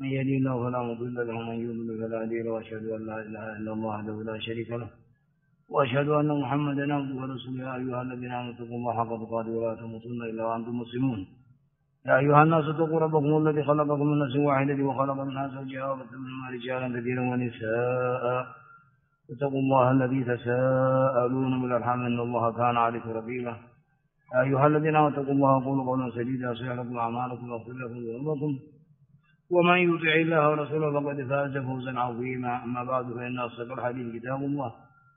من يهده الله فلا مضل له ومن يضلل فلا هادي له، واشهد ان لا اله الا الله وحده لا شريك له، واشهد ان محمدا عبده ورسوله. يا ايها الذين امنوا اتقوا الله حق تقاته ولا تموتن الا وانتم مسلمون. يا ايها الناس اتقوا ربكم الذي خلقكم من نفس واحده وخلق منها زوجها وبث منهما رجالا كثيرا ونساء. اتقوا الله الذي تساءلون بالارحام ان الله كان عليكم رقيبا. يا ايها الذين امنوا اتقوا الله وقولوا قولا سديدا يصلح لكم اعمالكم ويغفر لكم ذنوبكم، ومن يطع الله ورسوله فقد فاز فوزا عظيما. اما بعد فان اصدق الحديث كتاب الله،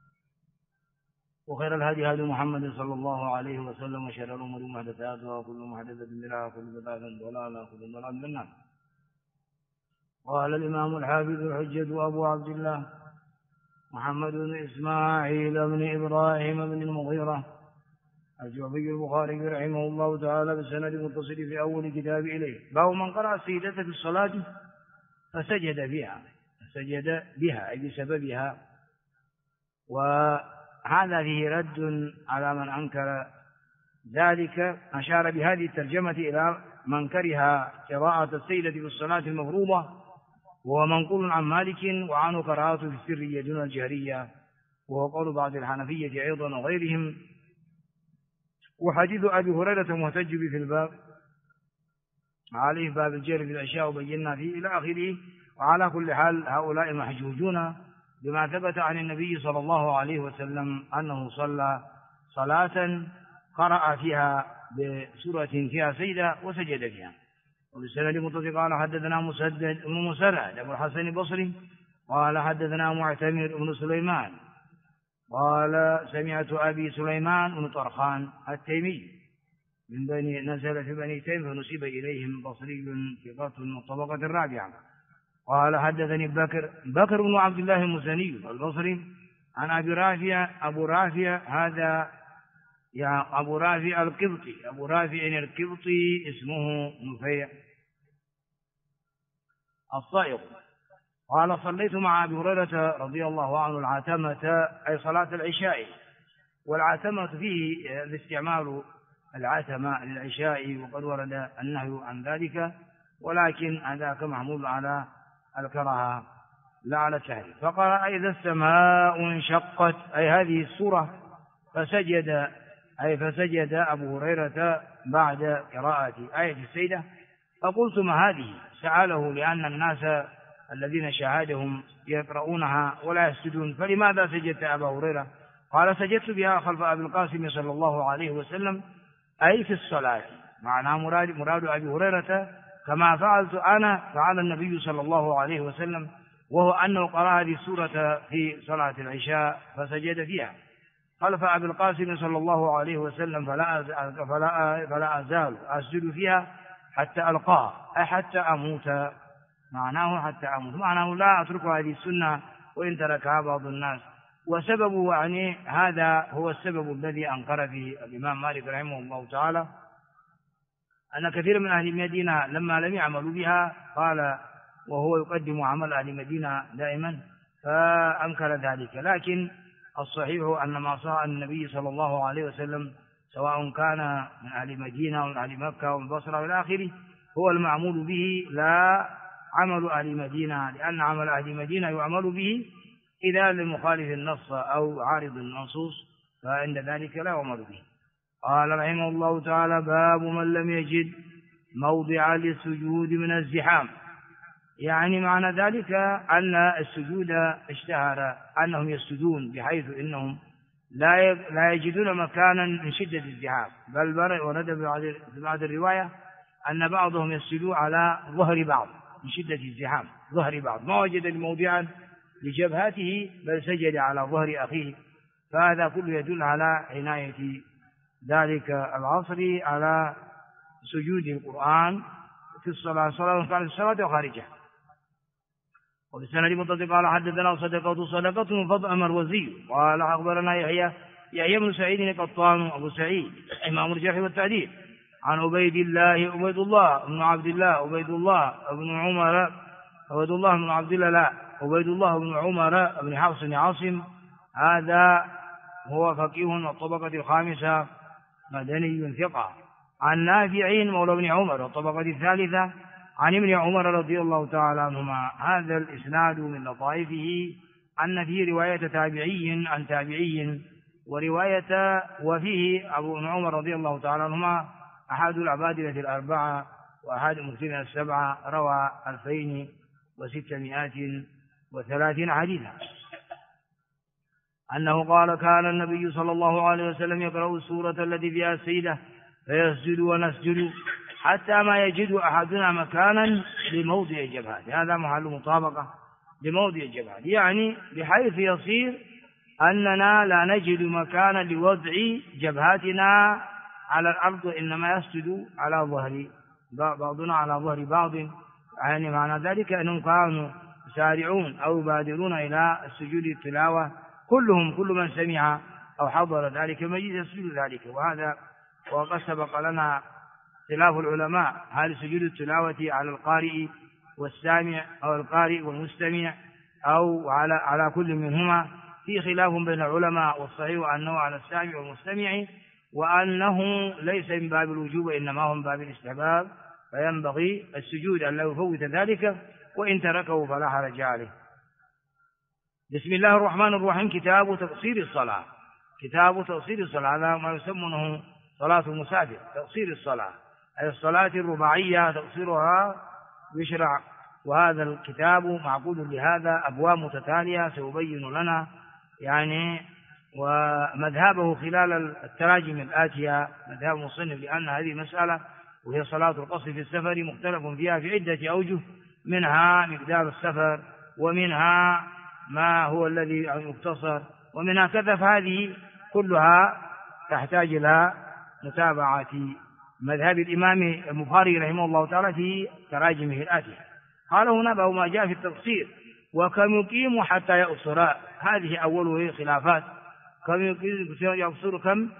وخير الهدي هدي محمد صلى الله عليه وسلم، وشر الامور محدثاتها وكل محدثه بدعه وكل بدعه ضلاله وكل ضلاله في النار. قال الامام الحافظ الحجة ابو عبد الله محمد بن اسماعيل بن ابراهيم بن المغيرة الجعفي البخاري رحمه الله تعالى بسند متصل في اول كتاب اليه، باب من قرأ السجدة في الصلاة فسجد بها اي بسببها. وهذا فيه رد على من انكر ذلك. اشار بهذه الترجمة الى من كره قراءة السجدة في الصلاة المفروضة، وهو منقول عن مالك، وعنه قراءته في السرية دون الجهرية، وهو قول بعض الحنفية ايضا وغيرهم. وحديث أبي هريرة مهتج به في الباب عليه باب الجهر في الأشياء وبينا فيه إلى آخره. وعلى كل حال هؤلاء محجوجون بما ثبت عن النبي صلى الله عليه وسلم أنه صلى صلاة قرأ فيها بسورة فيها سجدة وسجد فيها. وبالسند متصل قال حدثنا مسدد بن مسرهد أبو الحسن البصري قال حدثنا معتمر بن سليمان قال سمعت أبي سليمان بن طرخان التيمي من بني نزل في بني تيم فنسب إليهم بصري ثقة من الطبقة الرابعة. قال حدثني بكر بن عبد الله المزني البصري عن أبو رافع هذا يعني أبو رافع القبطي اسمه نفيع الصائغ. قال صليت مع أبي هريرة رضي الله عنه العتمة أي صلاة العشاء. والعتمة فيه الاستعمال العتمة للعشاء، وقد ورد النهي عن ذلك، ولكن ذاك محمول على الكراهة لا على التحريم. فقال إذا السماء انشقت أي هذه السورة فسجد أبو هريرة بعد قراءة آية السجدة. فقلت ما هذه؟ سأله لأن الناس الذين شاهدهم يقرؤونها ولا يسجدون، فلماذا سجدت أبا هريرة؟ قال سجدت بها خلف أبي القاسم صلى الله عليه وسلم أي في الصلاة. معناه مراد أبي هريرة كما فعلت أنا فعل النبي صلى الله عليه وسلم، وهو أنه قرأ هذه السورة في صلاة العشاء فسجد فيها خلف أبي القاسم صلى الله عليه وسلم، فلا أزال أسجد فيها حتى ألقاه أي حتى أموت. معناه لا أترك هذه السنة وإن تركها بعض الناس. وسببه يعني هذا هو السبب الذي أنكر فيه الإمام مالك رحمه الله تعالى، أن كثير من أهل المدينة لما لم يعملوا بها قال، وهو يقدم عمل أهل المدينة دائما، فأنكر ذلك. لكن الصحيح أن ما صار النبي صلى الله عليه وسلم سواء كان من أهل المدينة أو من أهل مكة أو من البصرة وإلى آخره هو المعمول به لا عمل أهل المدينة، لأن عمل أهل المدينة يعمل به إذا لم يخالف النص أو عارض النصوص، فعند ذلك لا يعمل به. قال رحمه الله تعالى باب من لم يجد موضع للسجود من الزحام. يعني معنى ذلك أن السجود اشتهر أنهم يسجدون بحيث إنهم لا يجدون مكانا من شدة الزحام، بل ورد في بعض الرواية أن بعضهم يسجدوا على ظهر بعض من شدة الزحام، ظهر بعض ما وجد موضعا لجبهته بل سجد على ظهر أخيه. فهذا كله يدل على عناية ذلك العصر على سجود القرآن في الصلاة وخارجها. وبالسند متصل قال حدثنا صدقة من فضل المروزي قال أخبرنا يحيى بن سعيد القطان أبو سعيد إمام الجرح والتعديل عن عبيد الله بن عمر بن حفص بن عاصم. هذا هو فقيه الطبقة الخامسة مدني ثقة. عن نافع مولى بن عمر الطبقة الثالثة عن ابن عمر رضي الله تعالى عنهما. هذا الإسناد من لطائفه أن فيه رواية تابعي عن تابعي وفيه أبو عمر رضي الله تعالى عنهما أحد العبادلة الأربعة وأحد المكثرين السبعة، روى 2630 حديثا، أنه قال: كان النبي صلى الله عليه وسلم يقرأ السورة التي فيها السيدة فيسجد ونسجد حتى ما يجد أحدنا مكانا لموضع جبهته. هذا محل مطابقة لموضع الجبهة، يعني بحيث يصير أننا لا نجد مكانا لوضع جبهاتنا على الأرض، إنما يسجد على ظهر بعضنا على ظهر بعض. يعني معنى ذلك أنهم كانوا يسارعون أو يبادرون إلى السجود التلاوة كل من سمع أو حضر ذلك المجلس يسجد ذلك. وهذا وقد سبق لنا خلاف العلماء: هل سجود التلاوة على القارئ والسامع أو القارئ والمستمع أو على كل منهما؟ في خلاف بين العلماء، والصحيح أنه على السامع والمستمع، وأنه ليس من باب الوجوب إنما هو من باب الاستحباب، فينبغي السجود أن لا يفوت ذلك، وإن تركه فلا حرج عليه. بسم الله الرحمن الرحيم. كتاب تقصير الصلاة. كتاب تقصير الصلاة، هذا ما يسمونه صلاة المسافر، تقصير الصلاة أي الصلاة الرباعية تقصيرها يشرع. وهذا الكتاب معقود لهذا، أبواب متتالية سيبين لنا يعني ومذهبه خلال التراجم الآتية، مذهب المصنف، لأن هذه مسألة وهي صلاة القصر في السفر مختلف فيها في عدة أوجه، منها مقدار السفر، ومنها ما هو الذي يقتصر، ومنها كذا. فهذه كلها تحتاج إلى متابعة مذهب الإمام البخاري رحمه الله تعالى في تراجمه الآتية. قال هنا: باب ما جاء في التقصير وكم يقيم حتى يقصر. هذه أوله خلافات: كم يقصر،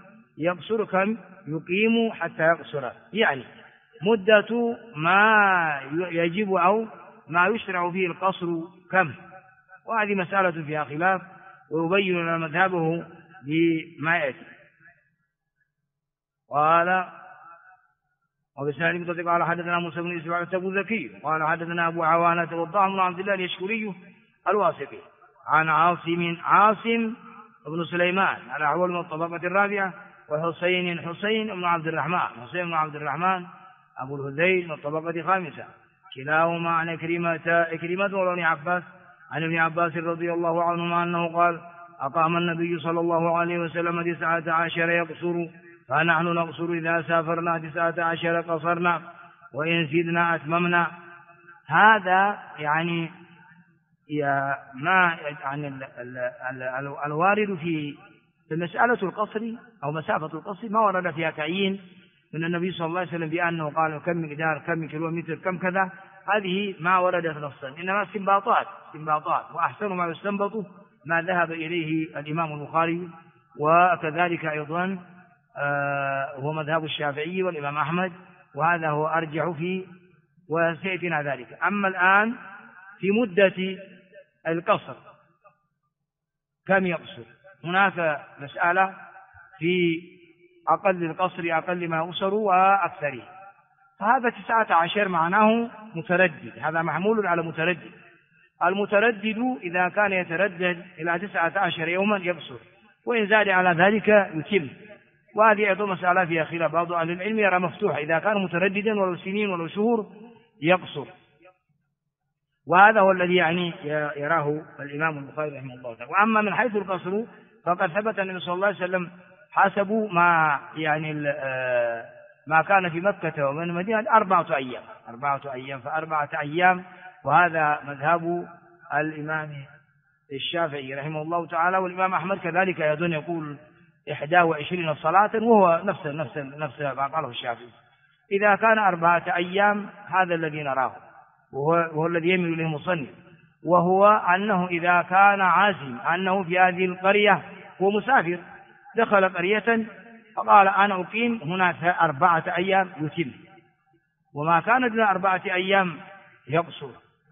كم يقيم حتى يقصر، يعني مدة ما يجب أو ما يشرع فيه القصر كم. وهذه مسألة فيها خلاف، ويبين لنا مذهبه بما يأتي. قال: وبسناد قال حدثنا موسى بن إسماعيل أبو ذكي قال حدثنا أبو عوانة والضاء بن عبد الله اليشكري الواسطي عن عاصم بن سليمان على أحوال من الطبقة الرابعة، وحسين بن عبد الرحمن أبو الهذيل من الطبقة الخامسة، كلاهما عن إكرمة وابن عباس عن ابن عباس رضي الله عنهما أنه قال: أقام النبي صلى الله عليه وسلم 19 يقصر، فنحن نقصر إذا سافرنا 19 قصرنا، وإن زدنا أتممنا. هذا يعني ما يعني الوارد في مسألة القصر أو مسافة القصر ما ورد فيها تعيين من النبي صلى الله عليه وسلم بأنه قال كم مقدار، كم كيلومتر، كم كذا. هذه ما وردت نصا، إنما استنباطات، وأحسن ما يستنبط ما ذهب إليه الإمام البخاري، وكذلك أيضا هو مذهب الشافعي والإمام أحمد، وهذا هو أرجح فيه وسيأتينا ذلك. أما الآن في مدة القصر كم يقصر، هناك مسألة في أقل القصر، أقل ما يقصر وأكثره. فهذا 19 معناه متردد، هذا محمول على متردد. المتردد إذا كان يتردد إلى 19 يوما يقصر، وإن زاد على ذلك يتم. وهذه أيضا مسألة فيها خلاف، بعض أهل العلم يرى مفتوحة، إذا كان مترددا ولو سنين ولو شهور يقصر، وهذا هو الذي يعني يراه الإمام البخاري رحمه الله تعالى. وأما من حيث القصر فقد ثبت النبي صلى الله عليه وسلم حسب ما يعني ما كان في مكة ومن المدينة 4 أيام، ف4 أيام. وهذا مذهب الإمام الشافعي رحمه الله تعالى، والإمام أحمد كذلك أيضا يقول 21 صلاة، وهو نفس ما قاله الشافعي. إذا كان 4 أيام هذا الذي نراه، وهو الذي يميل إليه المصنف، وهو أنه إذا كان عازم أنه في هذه القرية هو مسافر، دخل قرية فقال أنا أقيم هنا 4 أيام يتم، وما كان دون 4 أيام يقصر.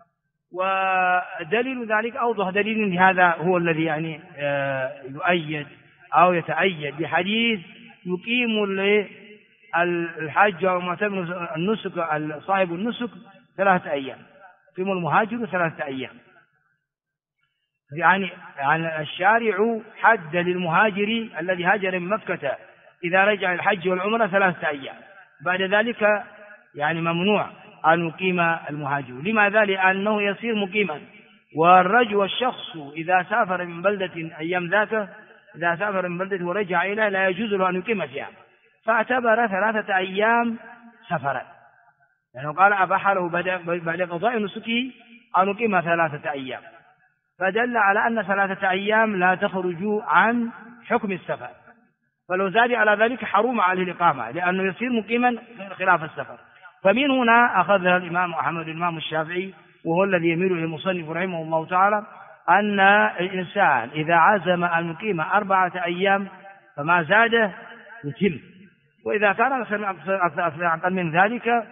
ودليل ذلك أوضح دليل لهذا هو الذي يعني يؤيد أو يتأيد بحديث يقيم الحج أو معتمر النسك صاحب النسك 3 أيام، يقيم المهاجر 3 أيام. يعني الشارع حد للمهاجر الذي هاجر من مكة إذا رجع الحج والعمرة 3 أيام، بعد ذلك يعني ممنوع أن يقيم المهاجر. لماذا؟ لأنه يصير مقيما، والرجل والشخص إذا سافر من بلدة أيام ذاك، إذا سافر من بلدة ورجع إليه لا يجوز له أن يقيم فيها، فاعتبر 3 أيام سفرا، لأنه قال أباح له بعد قضاء نسكه أن يقيم 3 أيام، فدل على أن 3 أيام لا تخرج عن حكم السفر، فلو زاد على ذلك حرم عليه الإقامة لأنه يصير مقيما خلاف السفر. فمن هنا أخذها الإمام أحمد الإمام الشافعي، وهو الذي يميل إلى المصنف رحمه الله تعالى، أن الإنسان إذا عزم أن يقيم 4 أيام فما زاده يتم، وإذا كان أكثر من ذلك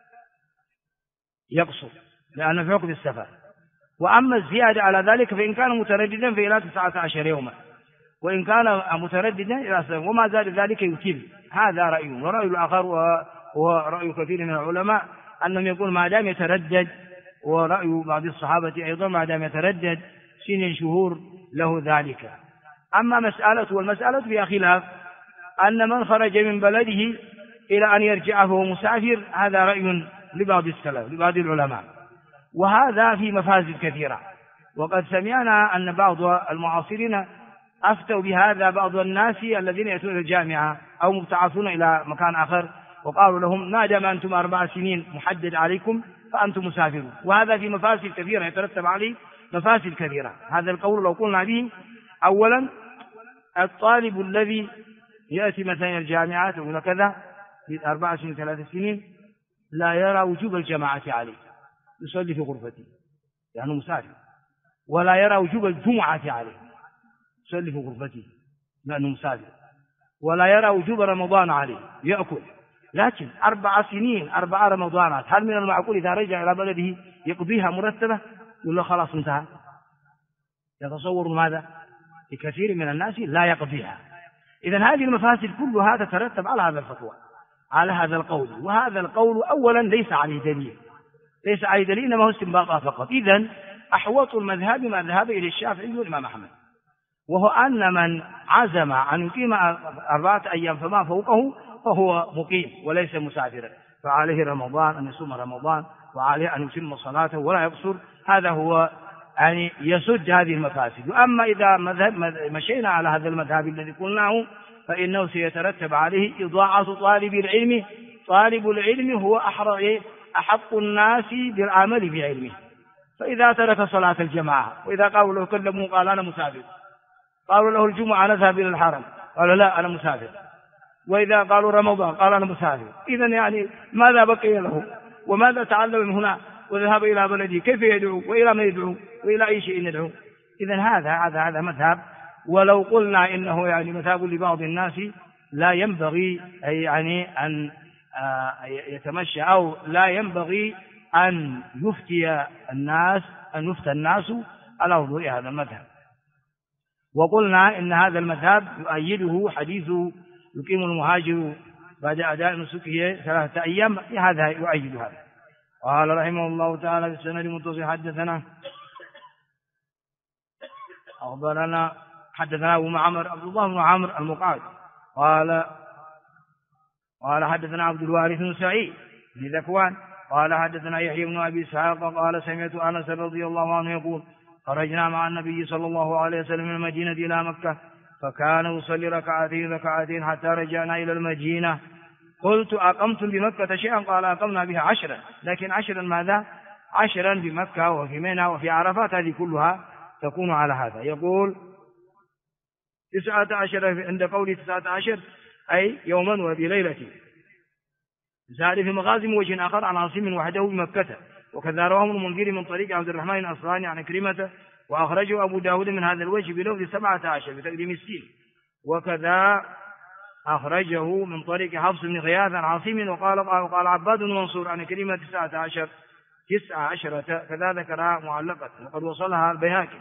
يقصر لأنه في حكم السفر. وأما الزيادة على ذلك فإن كان مترددا فإلى 19 يوما، وإن كان مترددا إلى 7، وما زاد ذلك يتم. هذا رأي. ورأي الآخر ورأي كثير من العلماء أنهم يقول ما دام يتردد، ورأي بعض الصحابة أيضا ما دام يتردد 2 شهور له ذلك. أما والمسألة فيها خلاف، أن من خرج من بلده إلى أن يرجع فهو مسافر، هذا رأي لبعض السلف لبعض العلماء، وهذا في مفاسد كثيرة. وقد سمعنا أن بعض المعاصرين أفتوا بهذا بعض الناس الذين يأتون الجامعة أو مبتعثون إلى مكان آخر، وقالوا لهم ما دام أنتم 4 سنين محدد عليكم فأنتم مسافرون، وهذا في مفاسد كثيرة يترتب عليه مفاسد كثيرة. هذا القول لو قلنا به، أولا الطالب الذي يأتي مثلا الجامعات أو كذا في 4 سنين 3 سنين لا يرى وجوب الجماعة عليه، يصلي في غرفته لأنه مسافر، ولا يرى وجوب الجمعة عليه، يصلي في غرفته لأنه مسافر، ولا يرى وجوب رمضان عليه، يأكل. لكن 4 سنين 4 رمضانات، هل من المعقول إذا رجع إلى بلده يقضيها مرتبة؟ يقول له خلاص انتهى؟ يتصور ماذا؟ لكثير من الناس لا يقضيها. إذن هذه المفاسد كلها تترتب على هذا الفتوى، على هذا القول. وهذا القول أولا ليس عليه دليل، ليس عليه دليل، إنما هو استنباط فقط. إذن أحوط المذهب ما ذهب إلى الشافعي والإمام أحمد، وهو أن من عزم أن يقيم 4 أيام فما فوقه فهو مقيم وليس مسافرا، فعليه رمضان أن يصوم رمضان، وعليه أن يتم صلاته ولا يقصر. هذا هو يعني يسد هذه المفاسد. وأما إذا مشينا على هذا المذهب الذي قلناه فإنه سيترتب عليه إضاعة طالب العلم. طالب العلم هو أحق الناس بالعمل بعلمه، فإذا ترك صلاة الجماعة، وإذا قالوا له كلموا قال أنا مسافر، قالوا له الجمعة نذهب إلى الحرم قال لا أنا مسافر، وإذا قالوا رمضان قال أنا مسافر، إذن يعني ماذا بقي له؟ وماذا تعلم من هنا؟ وذهب إلى بلده كيف يدعو؟ وإلى من يدعو؟ وإلى أي شيء يدعو؟ إذن هذا مذهب. ولو قلنا إنه يعني مذهب لبعض الناس لا ينبغي يعني أن يتمشى، أو لا ينبغي أن يفتي الناس على وضوء هذا المذهب. وقلنا إن هذا المذهب يؤيده حديث يقيم المهاجر بعد أداء نسكه 3 أيام، هذا يؤيد هذا. قال رحمه الله تعالى في السند المتصل حدثنا أبو معمر عبد الله بن عمرو المقعد قال حدثنا عبد الوارث بن سعيد بن ذكوان قال حدثنا يحيى بن أبي إسحاق قال سمعت أنس رضي الله عنه يقول خرجنا مع النبي صلى الله عليه وسلم من المدينة إلى مكة، فكان يصلي ركعتين حتى رجعنا إلى المدينة. قلت أقمتم بمكة شيئا؟ قال أقمنا بها 10، لكن 10 ماذا؟ 10 بمكة وفي منى وفي عرفات، هذه كلها تكون على هذا. يقول 19 عند قوله 19 أي يوما وبليلة. زاد في مغازم وجه آخر عن عاصم وحده بمكة، وكذا رواه المنذر من طريق عبد الرحمن الأصلاني عن كريمة، وأخرجه أبو داود من هذا الوجه بلفظ 17 بتقديم السين، وكذا أخرجه من طريق حفص بن غياث عن عاصم. وقال عباد بن منصور عن كريمة 19 كذا ذكرها معلقة، وقد وصلها البيهقي.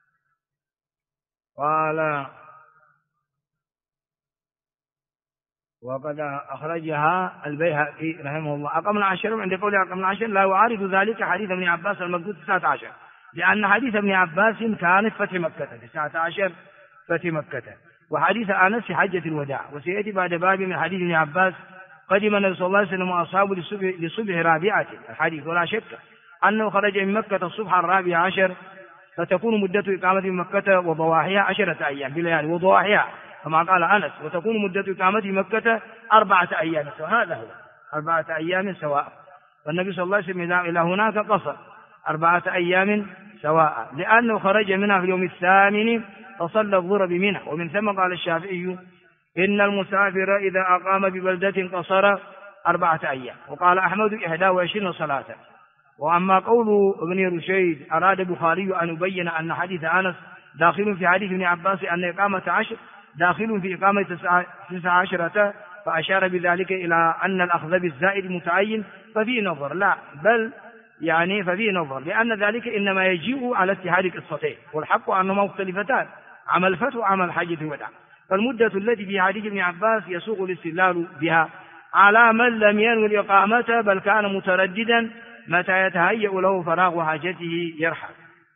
قال وقد أخرجها البيهقي رحمه الله. أقمنا 10 عند قوله أقمنا 10 لا يعارض ذلك حديث ابن عباس المذكور 19، لأن حديث ابن عباس كان في فتح مكة 19 فتح مكة، وحديث أنس في حجة الوداع. وسيأتي بعد باب من حديث ابن عباس قدم النبي صلى الله عليه وسلم وأصحابه لصبح رابعة الحديث، ولا شك أنه خرج من مكة الصبح 14، فتكون مدة إقامته من مكة وضواحيها 10 أيام بليالي وضواحيها كما قال أنس، وتكون مدة إقامته من مكة 4 أيام سواء. هذا هو 4 أيام سواء. فالنبي صلى الله عليه وسلم إلى هناك قصر 4 أيام سواء، لأنه خرج منها في اليوم الثامن فصلى الظهر بمنى. ومن ثم قال الشافعي إن المسافر إذا أقام ببلدة قصر 4 أيام، وقال أحمد 21 صلاة. وأما قول ابن رشيد أراد البخاري أن يبين أن حديث أنس داخل في حديث ابن عباس أن إقامة 10 داخل في إقامة 19، فأشار بذلك إلى أن الأخذ بالزائد متعين، ففي نظر. لا بل يعني ففي نظر، لأن ذلك إنما يجيء على اتحاد قصتين، والحق أنهما مختلفتان، عمل الفتح وعمل حجة الوداع. فالمدة التي في حديث ابن عباس يسوق الاستدلال بها على من لم ينوي الإقامة بل كان مترددا متى يتهيأ له فراغ حاجته يرحل.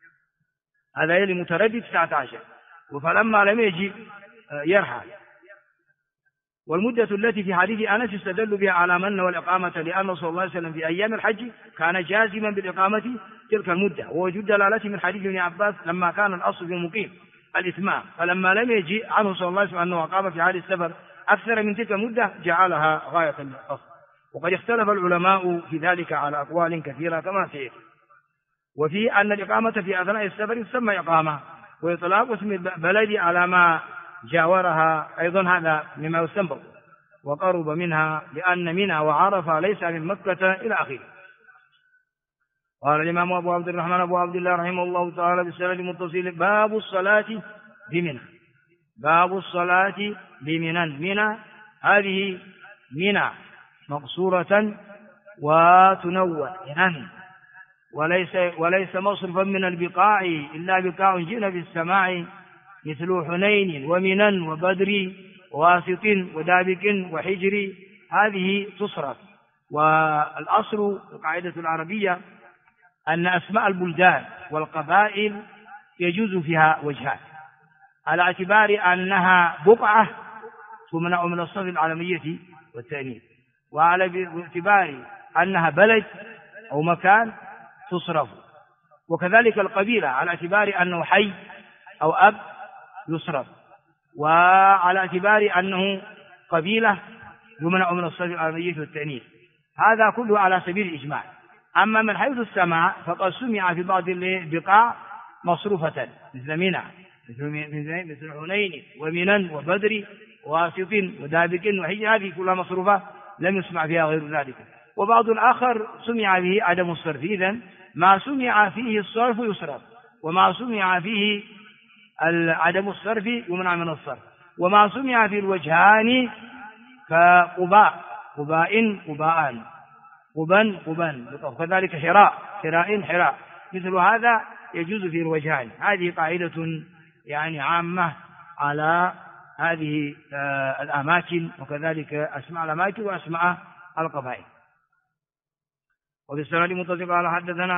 هذا يلي متردد 19، فلما لم يجي يرحل. والمدة التي في حديث أنس يستدل بها على من نوى الإقامة، لأن صلى الله عليه وسلم في أيام الحج كان جازما بالإقامة تلك المدة، ووجود دلالته من حديث ابن عباس لما كان الأصل في المقيم الإتمام، فلما لم يجي عنه صلى الله عليه وسلم أنه أقام في حال السفر أكثر من تلك المدة جعلها غاية القصد. وقد اختلف العلماء في ذلك على أقوال كثيرة كما سيأتي. وفي أن الإقامة في أثناء السفر تسمى إقامة، وإطلاق اسم البلد على ما جاورها أيضا هذا مما يستنبط وقرب منها، لأن منى وعرفة ليس من مكة إلى آخره. قال الإمام أبو عبد الرحمن أبو عبد الله رحمه الله تعالى بالسند المتصل باب الصلاة بمنى. باب الصلاة بمنى. منى هذه منى مقصورة وتنوع منى، وليس مصرفا من البقاع إلا بقاع جئنا في السماع، مثل حنين ومنى وبدر وواسط ودابك وحجر، هذه تصرف. والأصل القاعدة العربية أن أسماء البلدان والقبائل يجوز فيها وجهان، على اعتبار أنها بقعة تمنع من الصرف العالمية والتأنيث، وعلى اعتبار أنها بلد أو مكان تصرف. وكذلك القبيلة على اعتبار أنه حي أو أب يصرف، وعلى اعتبار أنه قبيلة يمنع من الصرف العالمية والتأنيث. هذا كله على سبيل الإجماع. أما من حيث السماع فقد سمع في بعض البقاع مصروفة مثل منى مثل حنين ومنى وبدر وواسط ودابك وحجر، هذه كلها مصروفة لم يسمع فيها غير ذلك. وبعض الآخر سمع به عدم الصرف. إذن ما سمع فيه الصرف يصرف، وما سمع فيه عدم الصرف يمنع من الصرف. وما سمع في الوجهان كقباء قباءان قبا، وكذلك حراء، مثل هذا يجوز في الوجهان. هذه قاعدة يعني عامة على هذه الأماكن، وكذلك أسماء الأماكن وأسماء القبائل. وبالسند المتصل قال حدثنا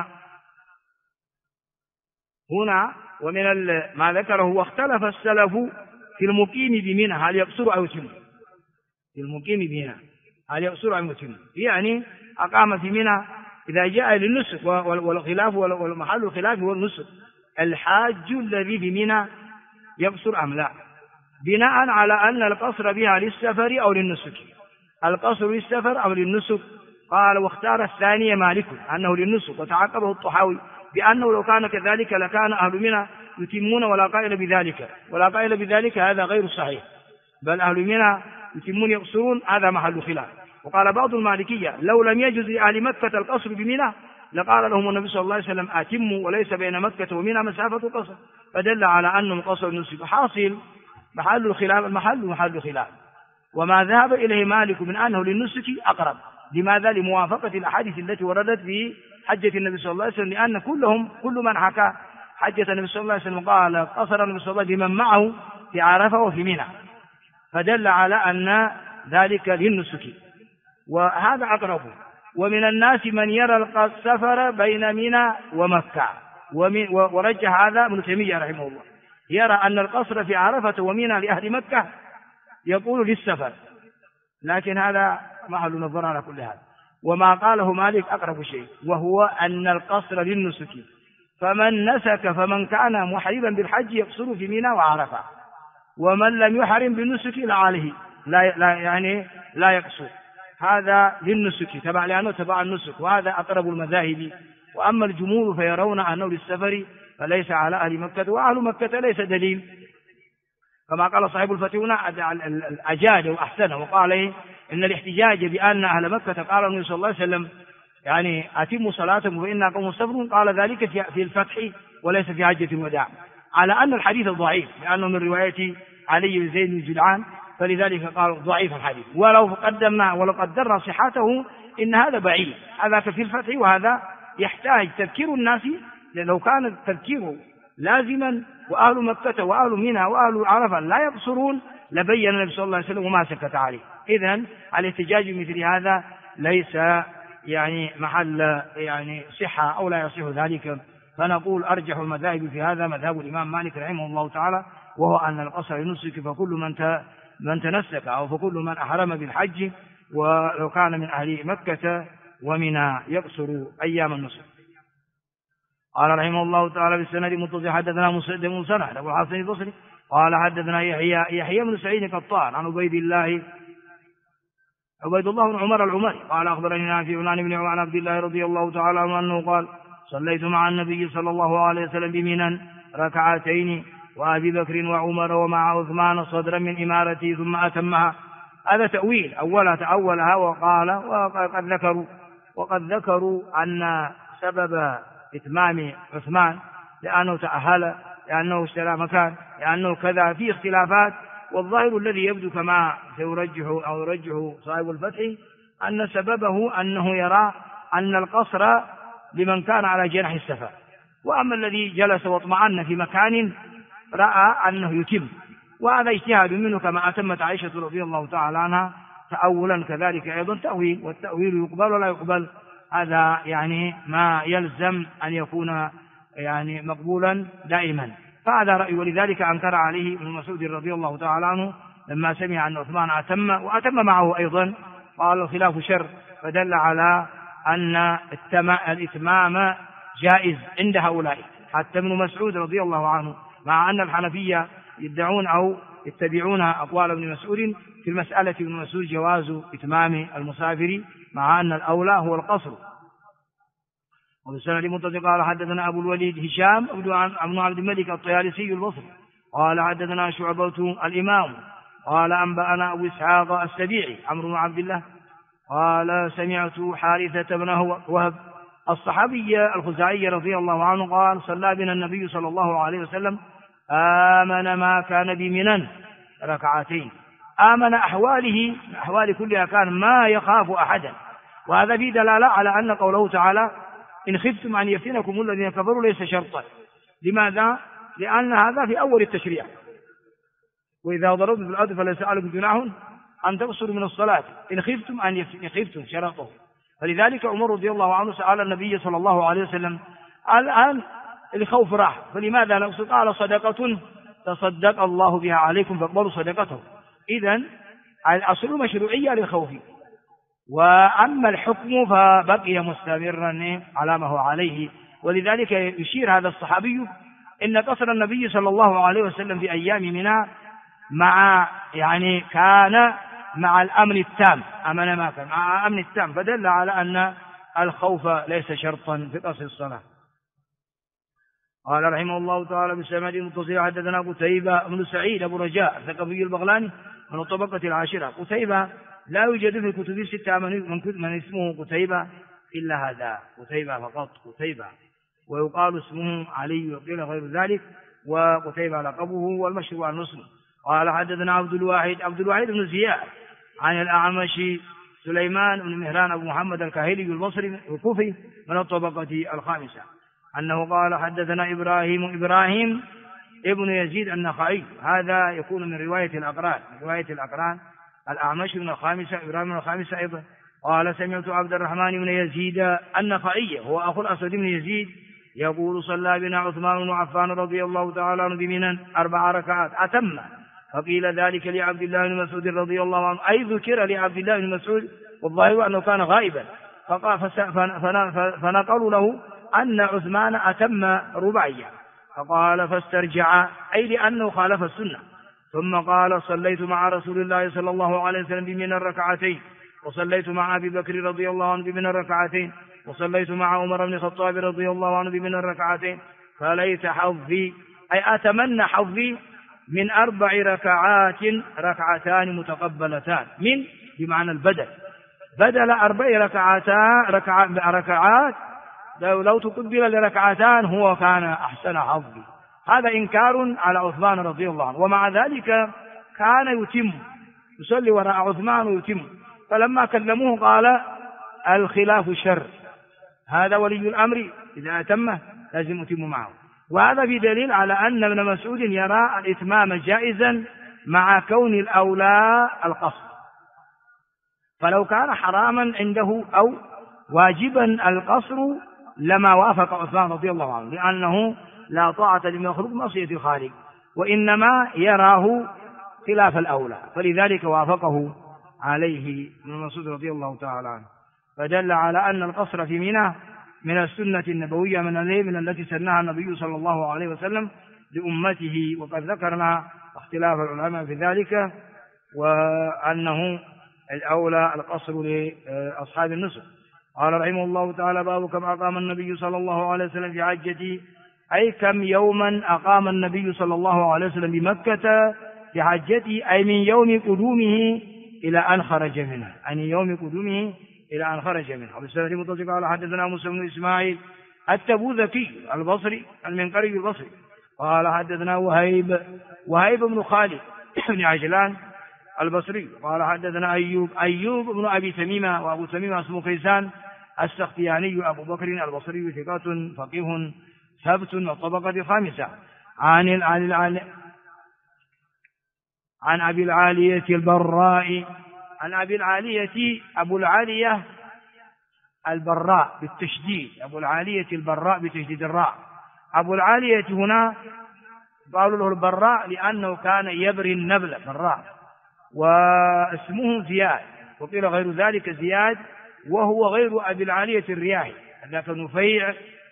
هنا. ومن ما ذكره واختلف السلف في المقيم بمنى هل يقصر أو يتم. في المقيم بمنى هل يقصر أو يتم، يعني أقام في منى إذا جاء للنسك، والخلاف والمحل الخلاف هو النسك، الحاج الذي في منى يقصر أم لا، بناء على أن القصر بها للسفر أو للنسك. القصر للسفر أو للنسك؟ قال واختار الثاني مالك أنه للنسك، وتعقبه الطحاوي بأنه لو كان كذلك لكان أهل منى يتمون ولا قائل بذلك هذا غير صحيح، بل أهل منى يتمون يقصرون، هذا محل خلاف. وقال بعض المالكية لو لم يجوز لأهل مكة القصر بمنى لقال لهم النبي صلى الله عليه وسلم أتموا، وليس بين مكة ومنى مسافة قصر، فدل على أنهم قصر النسك. حاصل محل الخلاف محل خلاف. وما ذهب إليه مالك من أنه للنسك أقرب. لماذا؟ لموافقة الأحاديث التي وردت في حجة النبي صلى الله عليه وسلم، لأن كل من حكى حجة النبي صلى الله عليه وسلم قال قصر النبي صلى الله عليه وسلم بمن معه في عرفة وفي منى، فدل على أن ذلك للنسك، وهذا أقرب. ومن الناس من يرى السفر بين منى ومكة، ورجح هذا ابن تيمية رحمه الله، يرى أن القصر في عرفة ومنى لأهل مكة يقول للسفر، لكن هذا محل نظر على كل هذا. وما قاله مالك أقرب شيء، وهو أن القصر للنسك، فمن نسك فمن كان محرما بالحج يقصر في منى وعرفة، ومن لم يحرم بالنسك لا عليه لا يقصر، هذا للنسك تبع لأنه تبع النسك، وهذا أقرب المذاهب. وأما الجمهور فيرون أنه للسفر فليس على أهل مكة، وأهل مكة ليس دليل، كما قال صاحب الفتح هنا أجاد وأحسن وقال إن الاحتجاج بأن أهل مكة قال النبي صلى الله عليه وسلم أتموا صلاتكم فإنا قوم مستغفرون، قال ذلك في الفتح وليس في حجة الوداع، على أن الحديث ضعيف لأنه من رواية علي بن زيد بن جدعان، فلذلك قال ضعيف الحديث. ولو قدرنا صحته إن هذا بعيد، هذا في الفتح وهذا يحتاج تذكير الناس، لو كان التذكير لازما وأهل مكة وأهل منى وأهل عرفة لا يقصرون لبين النبي صلى الله عليه وسلم وما سكت عليه. إذن الاحتجاج مثل هذا ليس محل صحة أو لا يصح ذلك. فنقول أرجح المذاهب في هذا مذهب الإمام مالك رحمه الله تعالى، وهو أن القصر ينسك، فكل من تنسك أو فكل من أحرم بالحج ولو كان من أهل مكة ومنى يقصر أيام النسك. قال رحمه الله تعالى بالسند متصل حدثنا مسدد بن مسرهد أبو الحسن البصري قال حدثنا يحيى بن سعيد القطان عن عبيد الله بن عمر العمري قال أخبرني نافع عن عبد الله رضي الله تعالى عنه أنه قال صليت مع النبي صلى الله عليه وسلم بمنى ركعتين وأبي بكر وعمر ومع عثمان صدرا من إمارته ثم أتمها. هذا تأويل، تأولها وقد ذكروا أن سبب إتمام عثمان لأنه تأهل، لأنه اشترى مكان، لأنه كذا، في اختلافات. والظاهر الذي يبدو كما يرجح صاحب الفتح أن سببه أنه يرى أن القصر لمن كان على جناح السفر، وأما الذي جلس واطمأن في مكان رأى أنه يتم، وهذا اجتهاد منه كما أتمت عائشة رضي الله تعالى عنها تأولا، كذلك أيضا تأويل، والتأويل يقبل ولا يقبل، هذا ما يلزم أن يكون مقبولا دائما، فهذا رأي. ولذلك أنكر عليه ابن مسعود رضي الله تعالى عنه لما سمع أن عثمان أتم وأتم معه أيضا، قال الخلاف شر، فدل على أن الإتمام جائز عند هؤلاء. حتى ابن مسعود رضي الله عنه، مع أن الحنفية يدعون أو يتبعون أقوال ابن مسعود في المسألة، ابن مسعود جواز إتمام المسافر، مع أن الأولى هو القصر. وبالسند المتصل قال حدثنا أبو الوليد هشام بن عبد الملك الطيالسي البصري قال حدثنا شعبة الإمام قال أنبأنا أبو إسحاق السبيعي عمرو بن عبد الله قال سمعت حارثة بن وهب الصحابي الخزاعي رضي الله عنه قال صلى بنا النبي صلى الله عليه وسلم آمن ما كان بمنى ركعتين. آمن أحوال كلها كان ما يخاف أحدا، وهذا فيه دلالة على أن قوله تعالى إن خفتم أن يفتنكم الذين كفروا ليس شرطا. لماذا؟ لأن هذا في أول التشريع، وإذا ضربتم في الأرض فليس عليكم جناح أن تقصروا من الصلاة إن خفتم شرطه. فلذلك عمر رضي الله عنه سأل النبي صلى الله عليه وسلم الآن الخوف راح فلماذا نقصر؟ قال صدقة تصدق الله بها عليكم فاقبلوا صدقته. إذن الأصل مشروعية للخوف، وأما الحكم فبقي مستمرا على ما هو عليه. ولذلك يشير هذا الصحابي إن قصر النبي صلى الله عليه وسلم في أيام منى كان مع الأمن التام، أمن ما كان مع أمن التام، فدل على أن الخوف ليس شرطا في قصر الصلاة. قال رحمه الله تعالى بالسند المتصل حدثنا قتيبة بن سعيد أبو رجاء الثقفي البغلاني من الطبقة العاشرة. قتيبة لا يوجد في الكتب الستة من اسمه قتيبة إلا هذا، قتيبة فقط، قتيبة، ويقال اسمه علي وقيل غير ذلك، وقتيبة لقبه والمشهور عن اسمه. قال حدثنا عبد الواحد بن زياد عن الأعمش سليمان بن مهران أبو محمد الكاهلي البصري الكوفي من الطبقة الخامسة أنه قال حدثنا إبراهيم ابن يزيد النخعي، هذا يكون من رواية الأقران الأعمش من الخامسة، إبراهيم من الخامسة أيضا. قال سمعت عبد الرحمن بن يزيد النخعي هو أخو الأسود بن يزيد يقول صلى بنا عثمان بن عفان رضي الله تعالى عنه بمنى 4 ركعات أتم، فقيل ذلك لعبد الله بن مسعود رضي الله عنه، أي ذكر لعبد الله بن مسعود والظاهر أنه كان غائبا، فنقلوا له أن عثمان أتم رباعية، فقال فاسترجع، أي لأنه خالف السنة. ثم قال صليت مع رسول الله صلى الله عليه وسلم بمنى 2 ركعتين، وصليت مع أبي بكر رضي الله عنه بمنى 2 ركعتين، وصليت مع عمر بن الخطاب رضي الله عنه بمنى 2 ركعتين، فليت حظي، أي أتمنى حظي من 4 ركعات 2 ركعتان متقبلتان، من بمعنى البدل، بدل 4 ركعات لو تقبل لركعتان هو كان أحسن حظي. هذا إنكار على عثمان رضي الله عنه، ومع ذلك كان يتم، يصلي وراء عثمان ويتم، فلما كلموه قال الخلاف شر، هذا ولي الأمر إذا أتمه لازم يتم معه. وهذا في دليل على أن ابن مسعود يرى الإتمام جائزا مع كون الأولى القصر، فلو كان حراما عنده أو واجبا القصر لما وافق عثمان رضي الله عنه، لأنه لا طاعة لمخلوق معصية الخالق، وإنما يراه خلاف الأولى، فلذلك وافقه عليه ابن مسعود رضي الله تعالى عنه. فدل على أن القصر في منى من السنة النبوية من التي سنها النبي صلى الله عليه وسلم لأمته، وقد ذكرنا اختلاف العلماء في ذلك، وأنه الأولى القصر لأصحاب النصف. قال رحمه الله تعالى باب كم أقام النبي صلى الله عليه وسلم في حجته، أي كم يوما أقام النبي صلى الله عليه وسلم بمكة في حجته، أي من يوم قدومه إلى أن خرج منه، يعني يوم قدومه إلى أن خرج منه. وبالسند المتصل قال حدثنا موسى بن إسماعيل التبوذكي البصري المنقري البصري قال حدثنا وهيب بن خالد بن عجلان البصري قال حدثنا أيوب بن أبي تميمة، وأبو تميمة اسمه كيسان السختياني أبو بكر البصري ثقة فقيه ثبت والطبقة الخامسة عن أبي العالية البراء، عن أبي العالية أبو العالية البراء بالتشديد، أبو العالية البراء بتشديد الراء. أبو العالية هنا قالوا له البراء لأنه كان يبري النبل براء، واسمه زياد، وقيل غير ذلك زياد وهو غير أبي العالية الرياحي، ذاك نفيع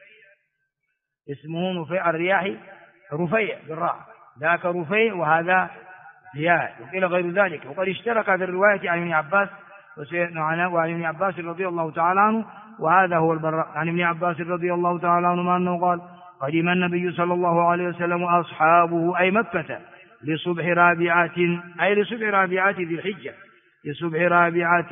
اسمه نفيع الرياحي، رفيع بالراء، ذاك رفيع وهذا زياد، وقيل غير ذلك. وقد اشترك في الرواية عن ابن عباس وعن ابن عباس رضي الله تعالى عنه، وهذا هو البراء. عن ابن عباس رضي الله تعالى عنه أنه قال قدم النبي صلى الله عليه وسلم وأصحابه أي مكة لصبح رابعة، أي لصبح رابعة ذي الحجة، لصبح رابعة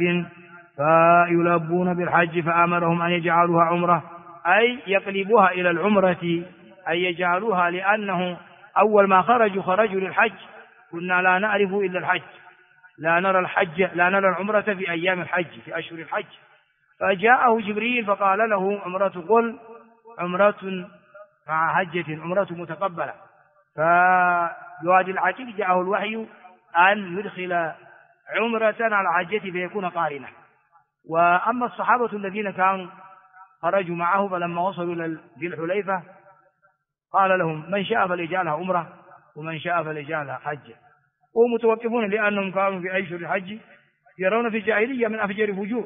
فيلبون بالحج، فأمرهم أن يجعلوها عمرة، أي يقلبوها إلى العمرة، أي يجعلوها، لأنه أول ما خرجوا للحج كنا لا نعرف إلا الحج، لا نرى العمرة في أيام الحج في أشهر الحج، فجاءه جبريل فقال له عمرة، قل عمرة مع حجة، عمرة متقبلة. فبوادي العتيق جاءه الوحي أن يدخل عمرة على حجة فيكون قارنة. وأما الصحابة الذين كانوا خرجوا معه فلما وصلوا إلى ذي الحليفة قال لهم من شاء فليجعلها عمرة ومن شاء فليجعلها حجة، ومتوقفون لأنهم كانوا في أشهر الحج يرون في الجاهلية من أفجر الفجور،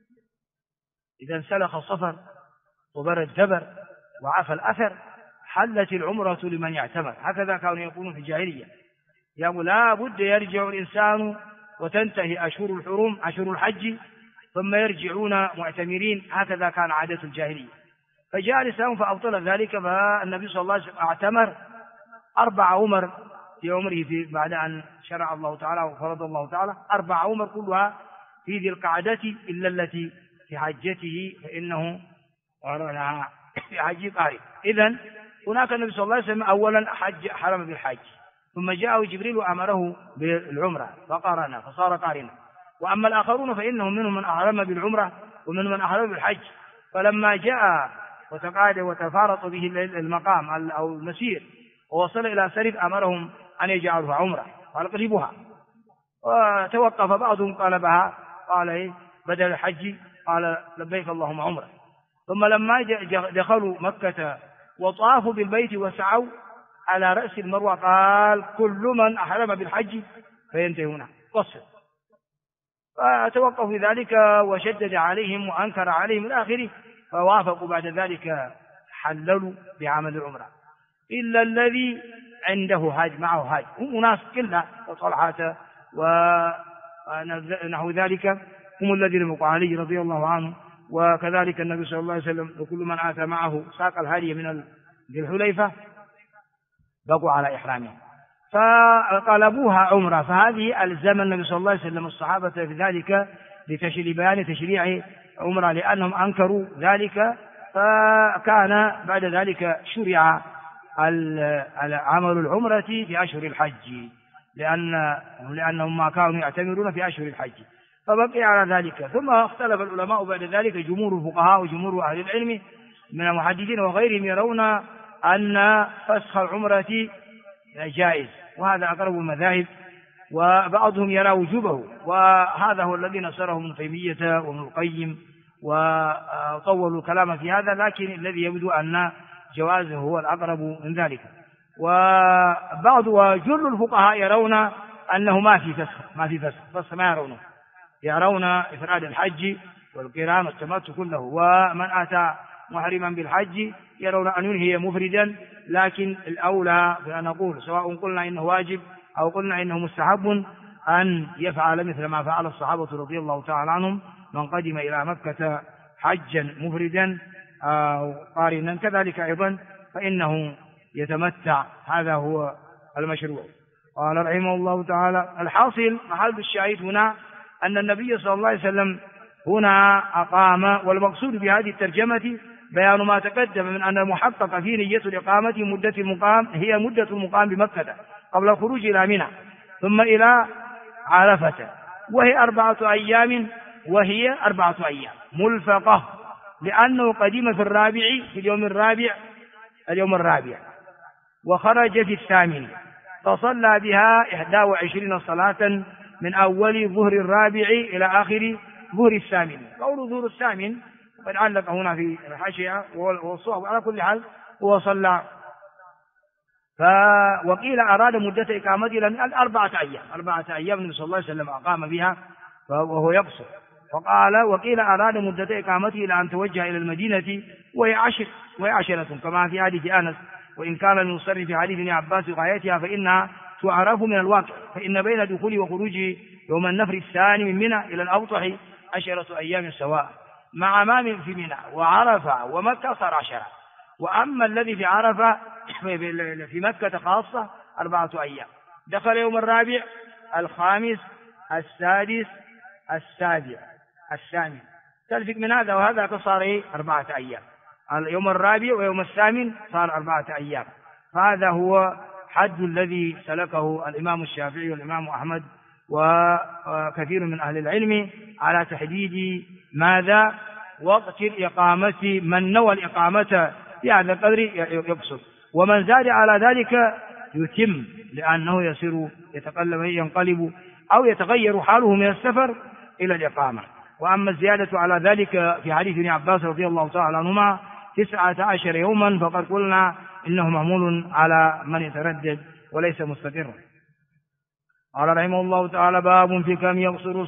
إذا انسلخ الصفر وبر الدبر وعفى الأثر حلت العمرة لمن يعتمر، هكذا كانوا يقولون في الجاهلية، يقول لا بد يرجع الإنسان وتنتهي أشهر الحرم أشهر الحج ثم يرجعون معتمرين، هكذا كان عادة الجاهلية. فجاء الإسلام فأبطل ذلك، فالنبي صلى الله عليه وسلم اعتمر 4 عمر في عمره بعد أن شرع الله تعالى وفرض الله تعالى 4 عمر كلها في ذي القعدة إلا التي في حجته فإنه قرنها في حج قارن. إذن هناك النبي صلى الله عليه وسلم أولا حرم بالحج، ثم جاءه جبريل وأمره بالعمرة فقارن فصار قارنا. وأما الآخرون فإنهم منهم من أحرم بالعمرة ومنهم من أحرم بالحج، فلما جاء وتقاعد وتفارط به المقام أو المسير ووصل إلى سرف أمرهم أن يجعلوها عمرة فأقربوها. وتوقف بعضهم طلبها، قال إيه بدل الحج قال لبيك اللهم عمرة. ثم لما دخلوا مكة وطافوا بالبيت وسعوا على رأس المروة قال كل من أحرم بالحج فينتهي هنا قصر. فتوقفوا في ذلك وشدد عليهم وأنكر عليهم إلى آخره، فوافقوا بعد ذلك حللوا بعمل العمرة إلا الذي عنده هاج معه هاج، هم ناس كلها وطلحة ونحو ذلك هم الذين بقوا علي رضي الله عنه، وكذلك النبي صلى الله عليه وسلم وكل من آتى معه ساق الهدي من ذي الحليفة بقوا على إحرامهم فقلبوها عمرة. فهذه ألزم النبي صلى الله عليه وسلم الصحابة في ذلك بيان تشريع عمرة لأنهم أنكروا ذلك، فكان بعد ذلك شرع عمل العمرة في أشهر الحج لأنهم ما كانوا يعتمرون في أشهر الحج، فبقي على ذلك. ثم اختلف العلماء بعد ذلك، جمهور الفقهاء وجمهور أهل العلم من المحدثين وغيرهم يرون أن فسخ العمرة جائز، وهذا أقرب المذاهب، وبعضهم يرى وجوبه، وهذا هو الذي نصره ابن تيمية وابن القيم وطولوا الكلام في هذا، لكن الذي يبدو أن جوازه هو الأقرب من ذلك. وبعض وجل الفقهاء يرون أنه ما في فسخ ما يرون إفراد الحج والقران والتمتع كله، ومن أتى محرما بالحج يرون أن ينهي مفردا، لكن الأولى بأن نقول سواء قلنا إنه واجب أو قلنا إنه مستحب أن يفعل مثل ما فعل الصحابة رضي الله تعالى عنهم من قدم إلى مكة حجا مفردا أو قارنا كذلك أيضا فإنه يتمتع، هذا هو المشروع. قال رحمه الله تعالى: الحاصل محل الشاهد هنا أن النبي صلى الله عليه وسلم هنا أقام، والمقصود بهذه الترجمة بيان ما تقدم من أن المحقق في نية الإقامة مدة المقام هي مدة المقام بمكة قبل الخروج إلى منى ثم إلى عرفة، وهي 4 أيام، وهي 4 أيام ملفقة، لأنه قدم في اليوم الرابع وخرج في 8 فصلى بها 21 صلاة من أول ظهر الرابع إلى آخر ظهر 8. قول ظهر 8 قد علق هنا في الحاشية والصواب على كل حال هو صلى. وقيل أراد مدة إقامته لأن 4 أيام النبي صلى الله عليه وسلم أقام بها وهو يقصر، وقيل أراد مدة إقامته لأن توجه إلى المدينة وهي 10 كما في حديث أنس، وإن كان المصرف في حديث ابن عباس غايتها فإنها تعرف من الواقع، فإن بين دخوله وخروجه يوم النفر الثاني من منى إلى الأبطح 10 أيام سواء، مع ما من في منى وعرفة ومكة صار 10. وأما الذي في عرفة في مكة خاصة 4 أيام، دخل يوم الرابع، الخامس، السادس، السابع، الثامن، تلفق من هذا وهذا فصار 4 أيام، يوم الرابع ويوم الثامن صار 4 أيام. فهذا هو حد الذي سلكه الإمام الشافعي والإمام أحمد وكثير من أهل العلم على تحديد ماذا وقت الإقامة، من نوى الإقامة في هذا القدر يقصد، ومن زاد على ذلك يتم، لأنه ينقلب أو يتغير حاله من السفر إلى الإقامة. وأما الزيادة على ذلك في حديث ابن عباس رضي الله تعالى عنهما 19 يوما، فقد قلنا إنه معمول على من يتردد وليس مستقرا. قال رحمه الله تعالى: باب في كم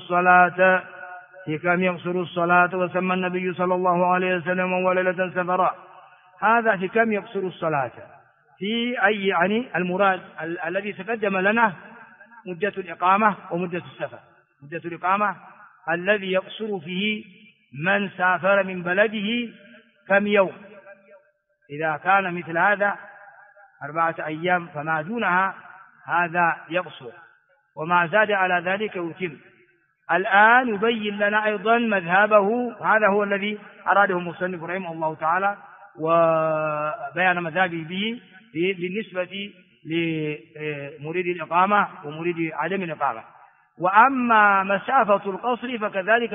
يقصر الصلاة، وسمى النبي صلى الله عليه وسلم وليلة سفرا. هذا في كم يقصر الصلاة، في أي يعني المراد الذي تقدم لنا مدة الإقامة ومدة السفر. مدة الإقامة الذي يقصر فيه من سافر من بلده كم يوم، إذا كان مثل هذا 4 أيام فما دونها هذا يقصر، وما زاد على ذلك يتم. الآن يبين لنا أيضا مذهبه، هذا هو الذي أراده المصنف رحمه الله تعالى وبيان مذهبه به بالنسبة لمريد الإقامة ومريد عدم الإقامة. وأما مسافة القصر فكذلك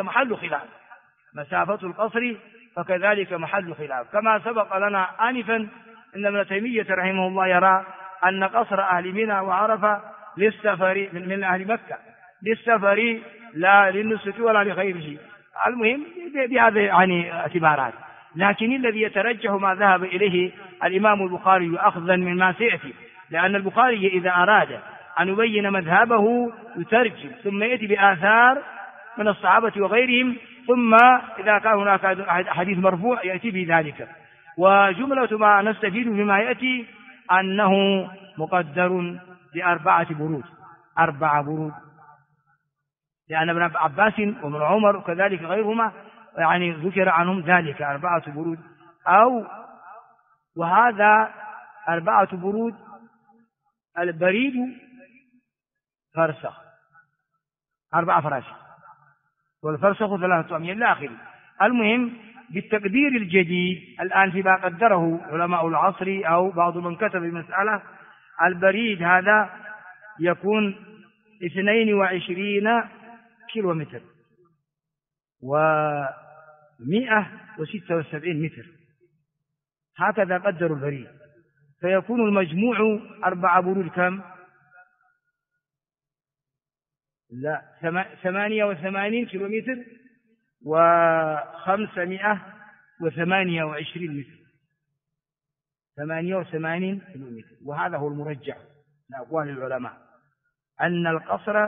محل خلاف، كما سبق لنا آنفا أن ابن تيمية رحمه الله يرى أن قصر أهل منى وعرفة للسفر من أهل مكة للسفر لا للنسك ولا لغيره. المهم بهذه يعني اعتبارات. لكن الذي يترجح ما ذهب إليه الإمام البخاري أخذا من ما سيأتي، لأن البخاري إذا أراد أن يبين مذهبه يترجم ثم يأتي بآثار من الصحابة وغيرهم، ثم إذا كان هناك حديث مرفوع يأتي بذلك. وجملة ما نستفيد بما يأتي أنه مقدر ب4 برود، 4 برود، لأن ابن عباس وابن عمر وكذلك غيرهما يعني ذكر عنهم ذلك 4 برود، وهذا 4 برود. البريد فرسخ 4 فراسخ، والفرسخ 3 أميال إلى آخره. المهم بالتقدير الجديد الآن فيما قدره علماء العصر أو بعض من كتب المسألة، البريد هذا يكون 22 كيلومتر و176 متر، هكذا قدر البريد. فيكون المجموع 4 برود كم؟ لا 88 كيلومتر و528 متر، 88 كيلومتر. وهذا هو المرجح لأقوال العلماء، أن القصر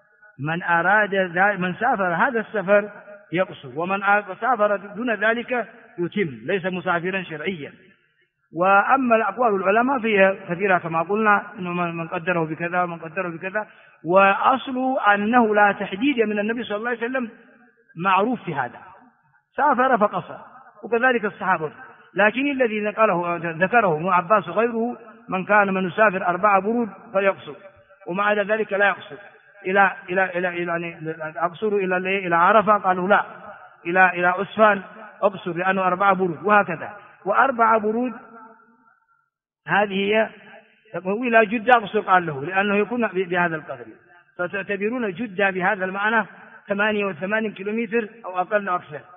من سافر هذا السفر يقصر، ومن سافر دون ذلك يتم، ليس مسافرا شرعيا. وأما الأقوال العلماء فيها كثيرة كما قلنا، إنه من قدره بكذا ومن قدره بكذا، وأصل أنه لا تحديد من النبي صلى الله عليه وسلم معروف في هذا، سافر فقصر، وكذلك الصحابة. لكن الذي ذكره ابن عباس وغيره من يسافر 4 برود فيقصر، ومع ذلك لا يقصر إلى أقصر إلى عرفة، قالوا لا، إلى عسفان أقصر لأنه 4 برود، وهكذا. و4 برود هذه هي إلى جدة أقصر، قال له لأنه يكون بهذا القدر. فتعتبرون جدة بهذا المعنى 88 كيلومتر أو أقل أو أكثر.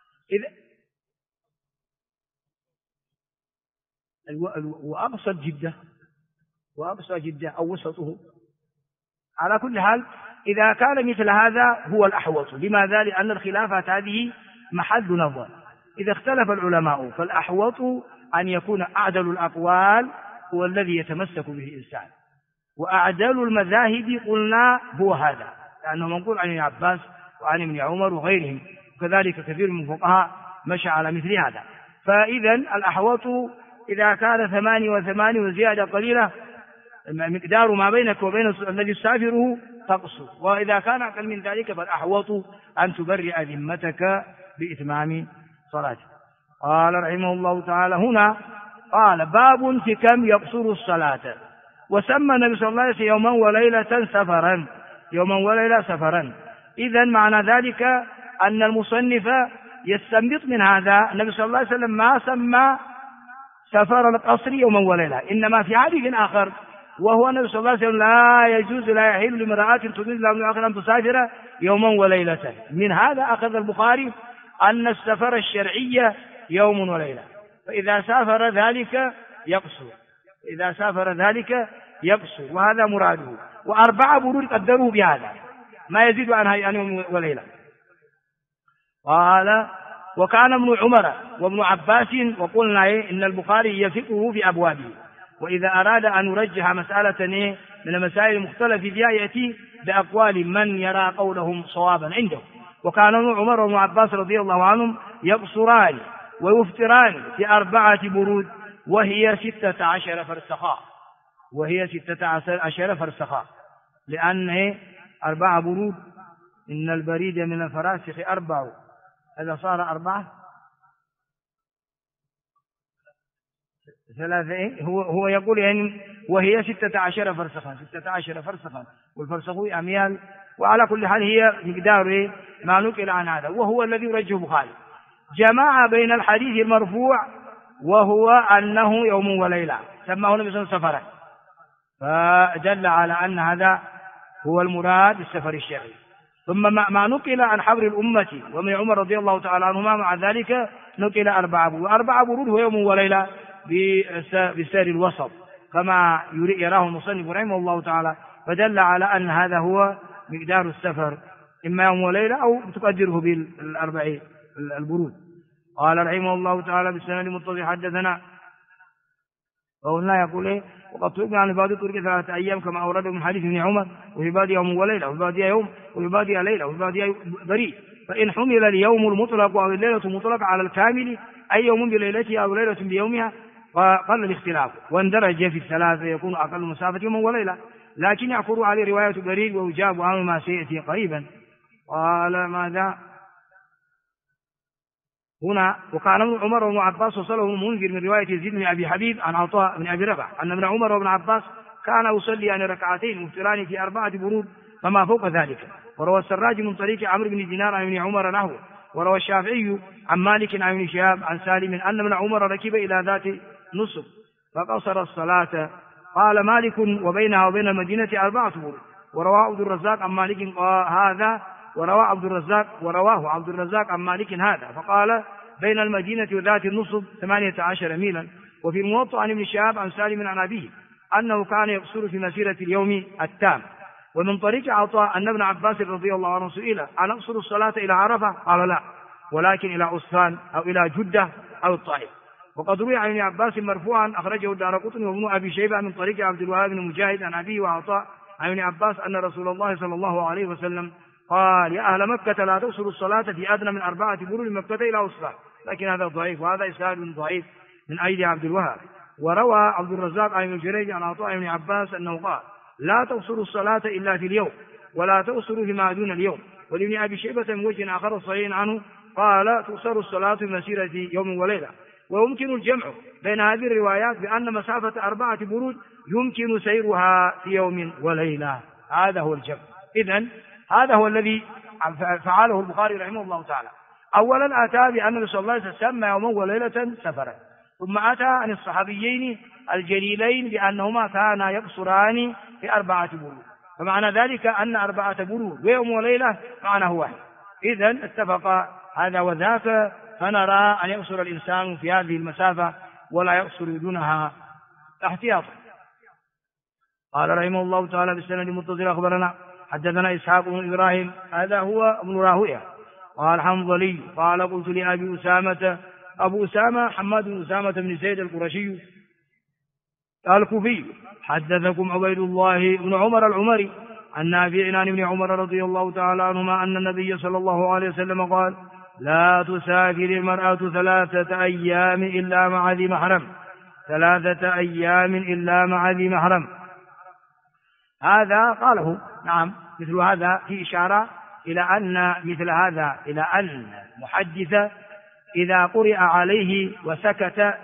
وأقصى جدة أو وسطه. على كل حال إذا كان مثل هذا هو الأحوط. لماذا؟ لأن الخلافات هذه محل نظر. إذا اختلف العلماء فالأحوط أن يكون أعدل الأقوال هو الذي يتمسك به الإنسان، وأعدل المذاهب قلنا هو هذا، لأنه منقول عن ابن عباس وعن ابن عمر وغيرهم، وكذلك كثير من الفقهاء مشى على مثل هذا. فإذا الأحوط إذا كان 88 وزيادة قليلة مقدار ما بينك وبين الذي يسافره تقصر، وإذا كان أقل من ذلك فالأحوط أن تبرئ ذمتك بإتمام صلاتك. قال رحمه الله تعالى هنا قال باب في كم يقصر الصلاة. وسمى النبي صلى الله عليه وسلم يوما وليلة سفرا، يوما وليلة سفرا. إذن معنى ذلك أن المصنف يستنبط من هذا النبي صلى الله عليه وسلم ما سمى سفر القصر يوما وليلة، إنما في حديث آخر وهو النبي صلى الله عليه وسلم لا يجوز لا يحل لامرأة تريد لها من آخر أن تسافر يوما وليلة. من هذا أخذ البخاري أن السفر الشرعي يوم وليلة، فإذا سافر ذلك يقصر، إذا سافر ذلك يقصر، وهذا مراده. و4 برود قدروا بهذا ما يزيد عن يوم وليلة. قال وكان ابن عمر وابن عباس، وقلنا إن البخاري يفقه في أبوابه، وإذا أراد أن يرجح مسألة من المسائل المختلف فيها يأتي بأقوال من يرى قولهم صوابا عنده. وكان ابن عمر وابن عباس رضي الله عنهم يقصران ويفطران في 4 برود، وهي 16 فرسخا، وهي 16 فرسخا، لأن 4 برود إن البريد من الفراسخ 4، هذا صار 4 3. هو يقول يعني وهي 16 فرسخا، 16 فرسخا، والفرسخ أميال. وعلى كل حال هي مقدار ما نقل عن هذا، وهو الذي يرجح البخاري. جمع بين الحديث المرفوع وهو أنه يوم وليلة، سماه النبي صلى الله عليه وسلم سفرا، فدل على أن هذا هو المراد بالسفر الشرعي. ثم ما نقل عن حبر الأمة ومن عمر رضي الله تعالى عنهما مع ذلك نقل 4 برود. 4 برود هو يوم وليلة بسير الوسط كما يراه المصنف رحمه الله تعالى، فدل على أن هذا هو مقدار السفر إما يوم وليلة أو تقدره بالأربع البرود. قال رحمه الله تعالى بالسند المتصل حدثنا وقلنا يقول إيه وقد تركنا عن بعض طرق 3 أيام كما أورده من حديث ابن عمر وفي بعضها يوم وليلة وفي بعضها يوم وفي بعضها ليلة وفي بعضها بريد. فإن حمل اليوم المطلق أو الليلة المطلقة على الكامل أي يوم بليلته أو ليلة بيومها فقل الاختلاف واندرج في الثلاثة يكون أقل مسافة يوم وليلة لكن يعقر عليه رواية بريد ويجاب عن ما سيأتي قريبا. قال ماذا هنا وكان ابن عمر وابن عباس وصله المنذر من رواية يزيد بن أبي حبيب عن عطاء بن أبي رباح أن ابن عمر وابن عباس كان يصلي ركعتين مفتران في 4 برود فما فوق ذلك. وروى السراج من طريق عمرو بن دينار عن ابن عمر نحوه. وروى الشافعي عن مالك عن ابن شهاب عن سالم أن ابن عمر ركب إلى ذات نصب فقصر الصلاة. قال مالك وبينها وبين المدينة 4 برود. ورواه عبد الرزاق عن مالك هذا ورواه عبد الرزاق عن مالك هذا فقال بين المدينة وذات النصب 18 ميلا. وفي الموطأ عن ابن شهاب عن سالم عن أبيه أنه كان يقصر في مسيرة اليوم التام. ومن طريق عطاء أن ابن عباس رضي الله عنه سئل أن أقصر الصلاة إلى عرفة قال لا ولكن إلى عسفان أو إلى جدة أو الطائف. وقد روي عن ابن عباس مرفوعا أخرجه الدارقطني وابن أبي شيبة من طريق عبد الوهاب بن مجاهد عن أبيه وعطاء عن ابن عباس أن رسول الله صلى الله عليه وسلم قال يا أهل مكة لا تقصروا الصلاة في أدنى من 4 برود من مكة إلى عسفان. لكن هذا ضعيف وهذا إسناد ضعيف من أيدي عبد الوهاب. وروى عبد الرزاق عن ابن جريج عن عطاء بن عباس أنه قال لا تقصروا الصلاة إلا في اليوم ولا تقصروا فيما دون اليوم. ولابن أبي شيبة من وجه آخر صحيح عنه قال تقصر الصلاة في مسيرة يوم وليلة. ويمكن الجمع بين هذه الروايات بأن مسافة 4 برود يمكن سيرها في يوم وليلة. هذا هو الجمع. إذن هذا هو الذي فعله البخاري رحمه الله تعالى. أولا أتى بأن صلى الله عليه وسلم سمى يوما وليلة سفرا ثم أتى عن الصحابيين الجليلين بأنهما كانا يقصران في 4 برود فمعنى ذلك أن 4 برود ويوم وليلة معناه واحد. إذن اتفق هذا وذاك فنرى أن يقصر الإنسان في هذه المسافة ولا يقصر دونها احتياطا. قال رحمه الله تعالى بالسند المتصل أخبرنا حدثنا إسحاق بن إبراهيم هذا هو ابن راهويه قال حنظلي قال قلت لأبي أسامة أبو أسامة حماد بن أسامة بن زيد القرشي الكوفي حدثكم عبيد الله بن عمر العمري عن نافع عن ابن عمر رضي الله تعالى عنهما أن النبي صلى الله عليه وسلم قال لا تسافر المرأة 3 أيام إلا مع ذي محرم 3 أيام إلا مع ذي محرم. هذا قاله نعم مثل هذا في إشارة إلى أن مثل هذا إلى أن المحدث إذا قرئ عليه وسكت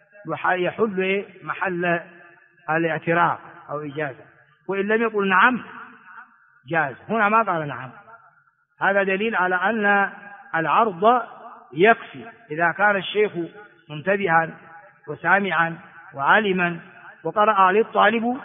يحل محل الاعتراف أو إجازة وإن لم يقل نعم جاز. هنا ما قال نعم. هذا دليل على أن العرض يكفي إذا كان الشيخ منتبها وسامعا وعالما وقرأ عليه الطالب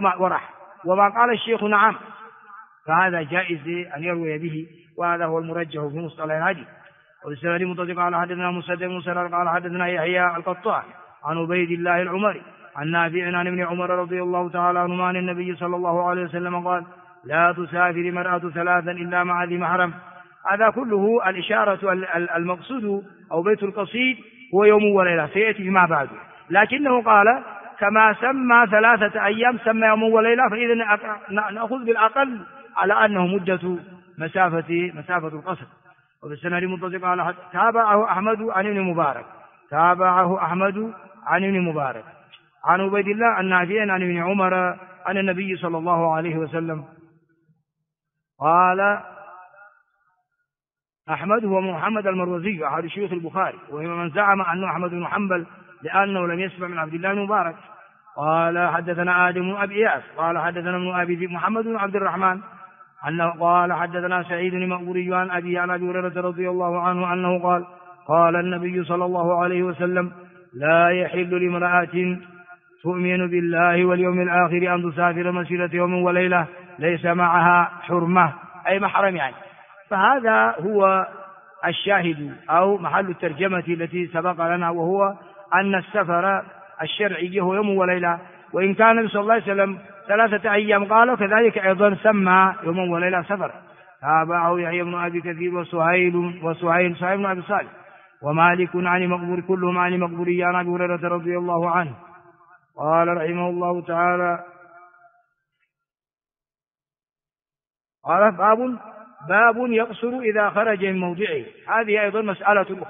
وما قال الشيخ نعم فهذا جائز أن يروي به وهذا هو المرجح في مصطلح الحديث. والسند المتصل قال حدثنا مسدد بن مسرر قال حدثنا يحيى القطان عن عبيد الله العمري عن نافع عن ابن عمر رضي الله تعالى عنهما عن النبي صلى الله عليه وسلم قال لا تسافر مرأة 3 إلا مع ذي محرم. هذا كله الإشارة المقصود أو بيت القصيد هو يوم وليلة سيأتي فيما بعد لكنه قال كما سمى 3 أيام سمى يوم وليلة فإذا نأخذ بالأقل على أنه مدة مسافة القصر. وبالسند المتصل قال تابعه أحمد عن ابن مبارك عن عبيد الله النافع عن ابن عمر عن النبي صلى الله عليه وسلم قال أحمد هو محمد المروزي أحد شيوخ البخاري وهو من زعم أنه أحمد بن حنبل لأنه لم يسمع من عبد الله بن مبارك. قال حدثنا آدم بن أبي إياس قال حدثنا ابن أبي ذئب محمد بن عبد الرحمن أنه قال حدثنا سعيد المقبوري عن أبي هريرة رضي الله عنه أنه قال قال النبي صلى الله عليه وسلم لا يحل لامرأة تؤمن بالله واليوم الآخر أن تسافر مسيرة يوم وليلة ليس معها حرمة أي محرم يعني. فهذا هو الشاهد أو محل الترجمة التي سبق لنا وهو أن السفر الشرعي هو يوم وليلة وإن كان النبي صلى الله عليه وسلم 3 أيام قال، كذلك أيضا سمى يوما وليلة سفر. تابعه يحيى بن أبي كثير وسهيل بن أبي صالح ومالك عن مقبول كلهم عن مقبولي عن أبي هريرة رضي الله عنه قال رحمه الله تعالى: قال باب يقصر إذا خرج من موضعه. هذه أيضا مسألة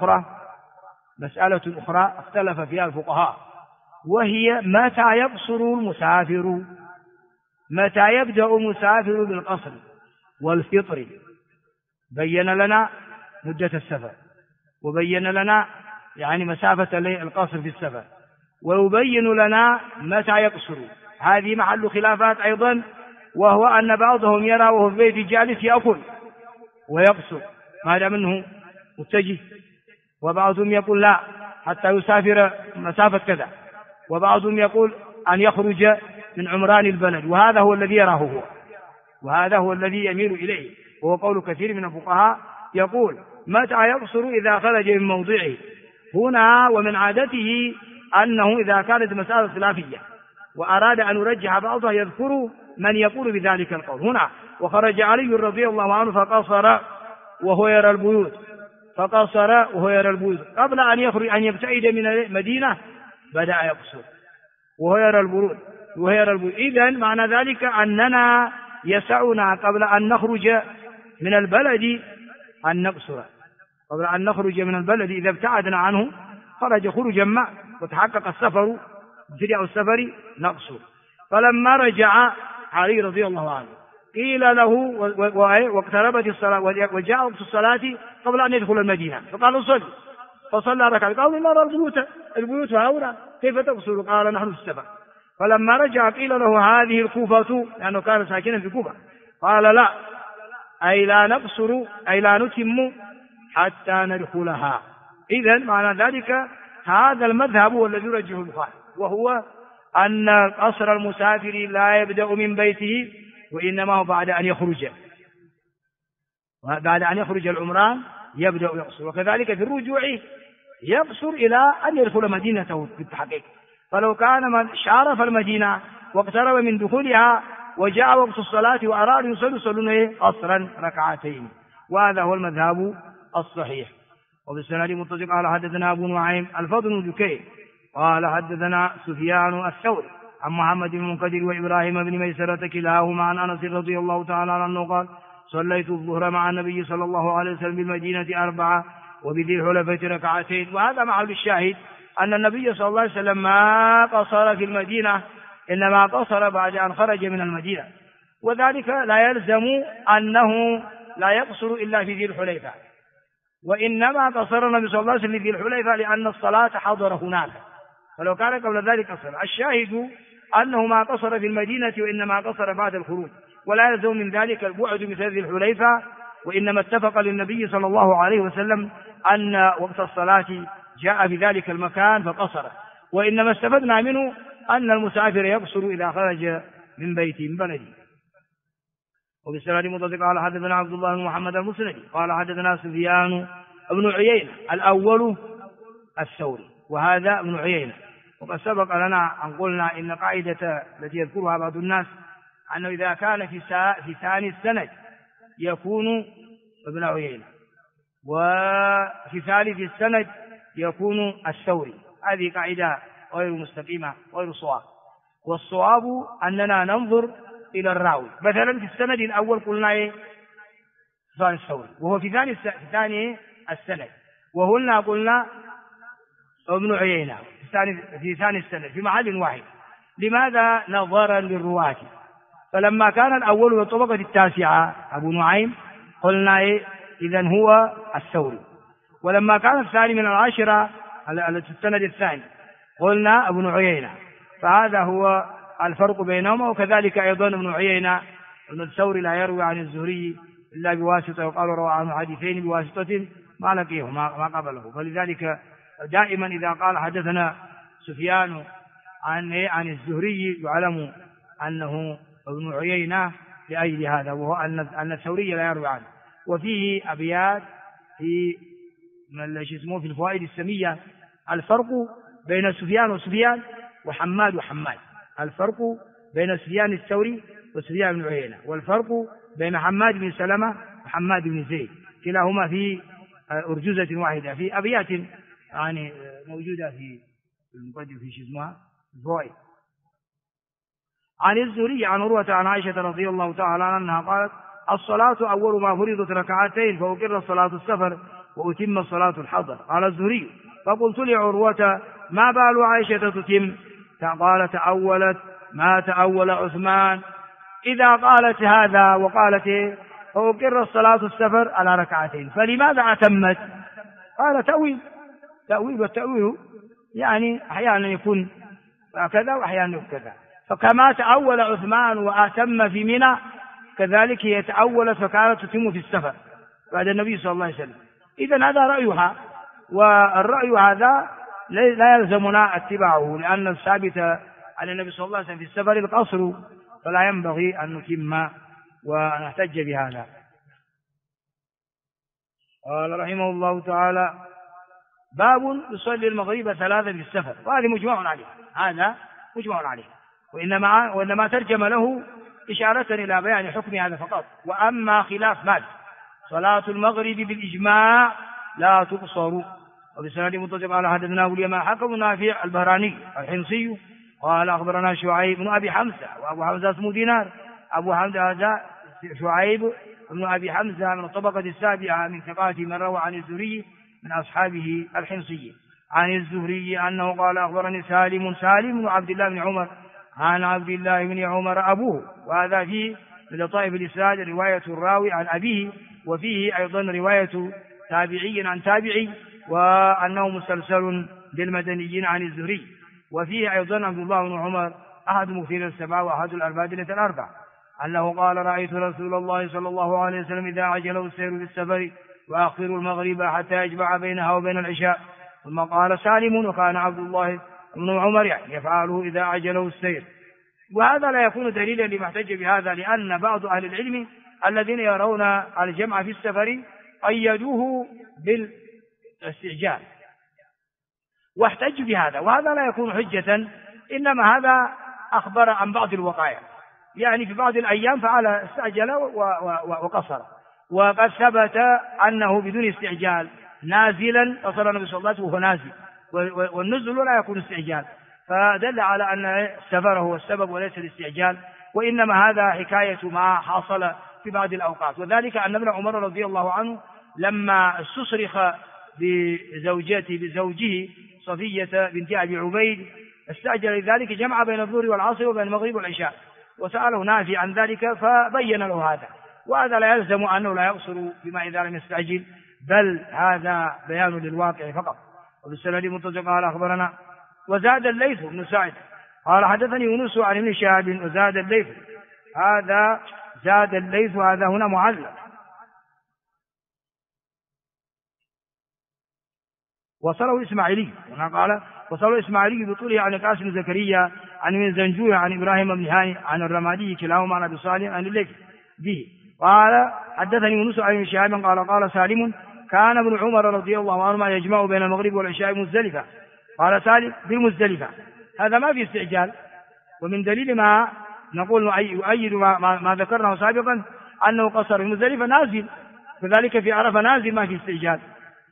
أخرى اختلف فيها الفقهاء، وهي متى يقصر المسافر، متى يبدأ المسافر بالقصر والفطر. بين لنا مدة السفر، وبين لنا يعني مسافة القصر في السفر، ويبين لنا متى يقصر. هذه محل خلافات أيضا، وهو أن بعضهم يرى وهو في بيت جالس يأكل ويقصر ما دام منه متجه، وبعضهم يقول لا حتى يسافر مسافة كذا، وبعضهم يقول أن يخرج من عمران البلد، وهذا هو الذي يراه هو، وهذا هو الذي يميل إليه، وهو قول كثير من الفقهاء يقول متى يقصر إذا خرج من موضعه هنا. ومن عادته أنه إذا كانت مسألة خلافية وأراد أن يرجح بعضها يذكر من يقول بذلك القول هنا. وخرج علي رضي الله عنه فقصر وهو يرى البيوت، قبل أن يخرج أن يبتعد من المدينة بدأ يقصر وهو يرى البيوت. إذن معنى ذلك أننا يسعنا قبل أن نخرج من البلد أن نقصر، قبل أن نخرج من البلد إذا ابتعدنا عنه خرج خروجا ما وتحقق السفر ابتداء السفر نقصر. فلما رجع علي رضي الله عنه قيل له واقتربت الصلاة وجاء وقت الصلاة قبل أن يدخل المدينة، فقال صل، فصلى ركعة. قال نرى البيوت هؤلاء كيف تقصر؟ قال نحن في السفر. فلما رجع قيل له هذه الكوفة، لأنه كان ساكنا في كوفة، قال لا، أي لا نقصر، أي لا نتم حتى ندخلها. إذن معنى ذلك هذا المذهب هو الذي يرجح البخاري، وهو أن قصر المسافر لا يبدأ من بيته، وإنما هو بعد أن يخرج العمران يبدأ يقصر. وكذلك في الرجوع يقصر إلى أن يدخل مدينته في التحقيق. فلو كان من شارف المدينة واقترب من دخولها وجاء وقت الصلاة وأراد يصلون قصرا ركعتين، وهذا هو المذهب الصحيح. وبالسند متصل قال حدثنا أبو نعيم الفضل بن دكين قال حدثنا سفيان الثوري عن محمد بن المنكدر وإبراهيم بن ميسرة كلاهما عن أنس رضي الله تعالى عنه قال صليت الظهر مع النبي صلى الله عليه وسلم بالمدينة 4 وبذي الحليفة ركعتين. وهذا محل الشاهد أن النبي صلى الله عليه وسلم ما قصر في المدينة، إنما قصر بعد أن خرج من المدينة، وذلك لا يلزم أنه لا يقصر إلا في ذي الحليفة، وإنما قصر النبي صلى الله عليه وسلم في الحليفة لأن الصلاة حضر هناك، فلو كان قبل ذلك قصر. الشاهد أنه ما قصر في المدينة وإنما قصر بعد الخروج، ولا يلزم من ذلك البعد مثل ذي الحليفة، وإنما اتفق للنبي صلى الله عليه وسلم أن وقت الصلاة جاء في ذلك المكان فقصر. وإنما استفدنا منه أن المسافر يقصر إذا خرج من بيته من بلده. وبالسند متصل قال حدثنا عبد الله بن محمد المسندي قال حدثنا سفيان بن عيينة الأول الثوري وهذا ابن عيينة. وقد سبق لنا أن قلنا إن قاعدة التي يذكرها بعض الناس أنه إذا كان في ثاني السند يكون ابن عيينة، وفي ثالث السند يكون الثوري. هذه قاعدة غير مستقيمة غير صواب، والصواب أننا ننظر إلى الراوي. مثلا في السند الأول قلنا سفيان الثوري وهو في ثاني السند، وهنا قلنا ابن عيينة في ثاني السند في محل واحد. لماذا؟ نظرا للرواة. فلما كان الأول من الطبقة 9 أبو نعيم قلنا إذن هو الثوري، ولما كان الثاني من 10 التي السند الثاني قلنا ابن عيينة. فهذا هو الفرق بينهما. وكذلك أيضا ابن عيينة ابن الثوري لا يروي عن الزهري إلا بواسطة، وقال روى عنه حديثين بواسطة ما لقيه ما قبله. فلذلك دائما إذا قال حدثنا سفيان عن الزهري يعلم أنه ابن عيينة لأجل هذا، وهو أن الثوري لا يروي عنه. وفيه أبيات في في الفوائد السمية الفرق بين سفيان وسفيان وحماد وحماد. الفرق بين سفيان الثوري وسفيان بن عيينة، والفرق بين حماد بن سلمة وحماد بن زيد، كلاهما في أرجوزة واحدة في أبيات يعني موجودة في المقدمة في شو اسمها الفوائد. عن الزهري عن عروة عن عائشة رضي الله تعالى عنها قالت: الصلاة أول ما فرضت ركعتين فأقر صلاة السفر وأتم صلاة الحضر. قال الزهري: فقلت لعروة: ما بال عائشة تتم؟ قال: تأولت ما تأول عثمان. إذا قالت هذا وقالت فأقر الصلاة السفر على ركعتين فلماذا أتمت؟ قال: تأويل، والتأويل يعني أحيانا يكون كذا وأحيانا يكون كذا، فكما تأول عثمان وأتم في منى كذلك هي تأولت فكانت تتم في السفر بعد النبي صلى الله عليه وسلم. إذن هذا رأيها، والرأي هذا لا يلزمنا اتباعه، لأن الثابت عن النبي صلى الله عليه وسلم في السفر القصر، فلا ينبغي أن نتم ونحتج بهذا. قال رحمه الله تعالى: باب يصلي المغرب ثلاثا في السفر. وهذه مجمع عليه، هذا مجمع عليه، وإنما ترجم له إشارة إلى بيان حكم هذا فقط. وأما خلاف مالك صلاة المغرب بالإجماع لا تقصر. وبسند متصل على حدثنا أبو اليمان حكم نافع البهراني الحمصي قال: أخبرنا شعيب بن أبي حمزة، وأبو حمزة اسمه دينار، أبو حمزة شعيب بن أبي حمزة من الطبقة السابعة من ثقات من روى عن الزهري من أصحابه الحمصي عن الزهري أنه قال: أخبرني سالم بن عبد الله بن عمر عن عبد الله بن عمر أبوه. وهذا فيه لطائف الإسناد رواية الراوي عن أبيه، وفيه أيضا رواية تابعي عن تابعي، وأنه مسلسل بالمدنيين عن الزهري. وفيه أيضا عبد الله بن عمر أحد مكثير السبعة وأحد الأربادلة الأربع أنه قال: رأيت رسول الله صلى الله عليه وسلم إذا عجله السير في السفر وأخر المغرب حتى يجمع بينها وبين العشاء. ثم قال سالم: وكان عبد الله بن عمر يعني يفعله إذا عجله السير. وهذا لا يكون دليلا لما احتج بهذا، لأن بعض أهل العلم الذين يرون الجمع في السفر قيدوه بالاستعجال واحتج بهذا، وهذا لا يكون حجة، إنما هذا أخبر عن بعض الوقائع، يعني في بعض الأيام فعل استعجل وقصر، وقد ثبت أنه بدون استعجال نازلا قصر النبي صلى الله عليه وسلم وهو نازل، والنزل لا يكون استعجال، فدل على أن السفر هو السبب وليس الاستعجال، وإنما هذا حكاية ما حصل في بعض الأوقات. وذلك أن ابن عمر رضي الله عنه لما استصرخ بزوجه صفية بنت أبي عبيد استعجل ذلك جمع بين الظهر والعصر وبين المغرب والعشاء، وسأله نافع عن ذلك فبين له هذا. وهذا لا يلزم أنه لا يقصر بما إذا لم يستعجل، بل هذا بيان للواقع فقط. وبالسند متصل قال: أخبرنا وزاد الليث بن سعد قال: حدثني يونس عن ابن شهاب وزاد الليث. هذا زاد الليث، هذا هنا معلق. وصله الإسماعيلي، هنا قال: وصله الإسماعيلي بطوله عن قاسم بن زكريا عن ابن زنجوه عن إبراهيم بن هاني عن الرمادي كلاهما عن أبي صالح عن الليث به. قال: حدثني يونس عن ابن شهاب قال: قال سالم: كان ابن عمر رضي الله عنهما يجمع بين المغرب والعشاء مزدلفة. قال سالم: بالمزدلفة. هذا ما في استعجال، ومن دليل ما نقول يؤيد ما ذكرناه سابقا أنه قصر المزدلفة نازل، كذلك في عرفة نازل ما في استعجال.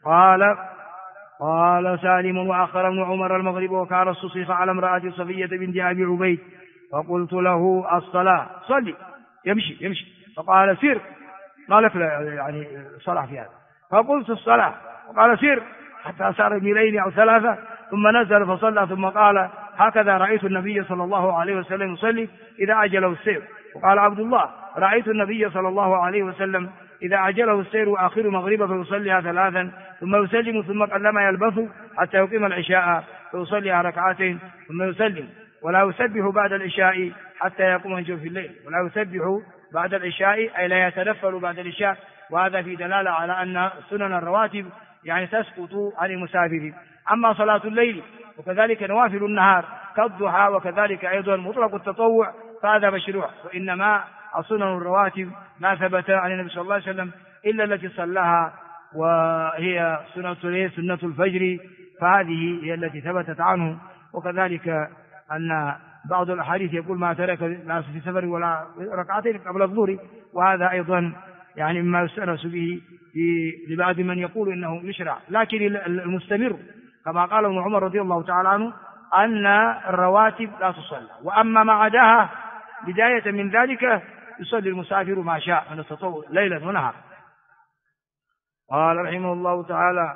قال سالم: وأخر ابن عمر المغرب وكان استصرخ على امرأة صفية بنت أبي عبيد، فقلت له: الصلاة، صلي. يمشي فقال: سير. ما لك يعني صلاح في هذا. فقلت: الصلاة. وقال: سير حتى سار ميلين أو ثلاثة ثم نزل فصلى، ثم قال: هكذا رأيت النبي صلى الله عليه وسلم يصلي إذا عجله السير. وقال عبد الله: رأيت النبي صلى الله عليه وسلم إذا عجله السير وآخر مغربا فيصليها ثلاثا ثم يسلم، ثم قلما يلبث حتى يقيم العشاء فيصليها ركعتين ثم يسلم، ولا يسبح بعد العشاء حتى يقوم من جوف الليل. ولا يسبح بعد العشاء أي لا يتنفل بعد العشاء، وهذا في دلالة على أن سنن الرواتب يعني تسقط عن المسافر. أما صلاة الليل وكذلك نوافل النهار كالضحى وكذلك أيضا مطلق التطوع فهذا مشروع، وإنما السنن الرواتب ما ثبت عن النبي صلى الله عليه وسلم إلا التي صلاها وهي سنة الفجر، فهذه هي التي ثبتت عنه. وكذلك أن بعض الأحاديث يقول ما ترك لا في سفر ولا ركعتين قبل الظهر، وهذا أيضا يعني مما يستأنس به لبعض من يقول إنه يشرع. لكن المستمر كما قال ابن عمر رضي الله تعالى عنه أن الرواتب لا تصلى، وأما ما عداها بداية من ذلك يصلي المسافر ما شاء من التطوع ليلا ونهار. قال رحمه الله تعالى: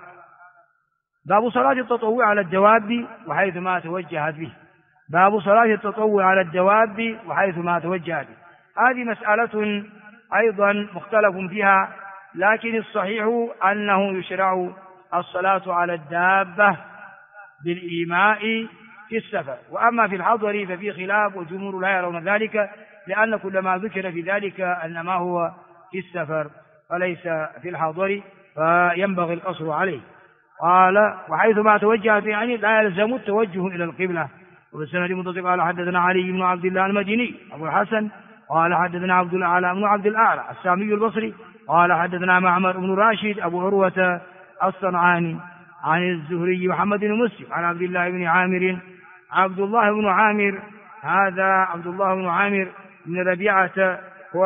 باب صلاة التطوع على الدواب وحيث ما توجهت به. باب صلاة التطوع على الدواب وحيث ما توجهت به. هذه مسألة أيضا مختلف فيها، لكن الصحيح أنه يشرع الصلاة على الدابة بالإيماء في السفر، وأما في الحضر ففي خلاف، والجمهور لا يرون ذلك، لأن كل ما ذكر في ذلك أنما هو في السفر فليس في الحضر، فينبغي القصر عليه. قال: وحيث ما توجهت يعني لا يلزم التوجه إلى القبلة. وبالسند متصل قال: حدثنا علي بن عبد الله المديني أبو الحسن قال: حدثنا عبد الأعلى بن عبد الأعلى السامي البصري قال: حدثنا معمر بن راشد أبو عروة الصنعاني عن الزهري محمد بن مسلم عن عبد الله بن عامر. عبد الله بن عامر هذا عبد الله بن عامر بن ربيعة هو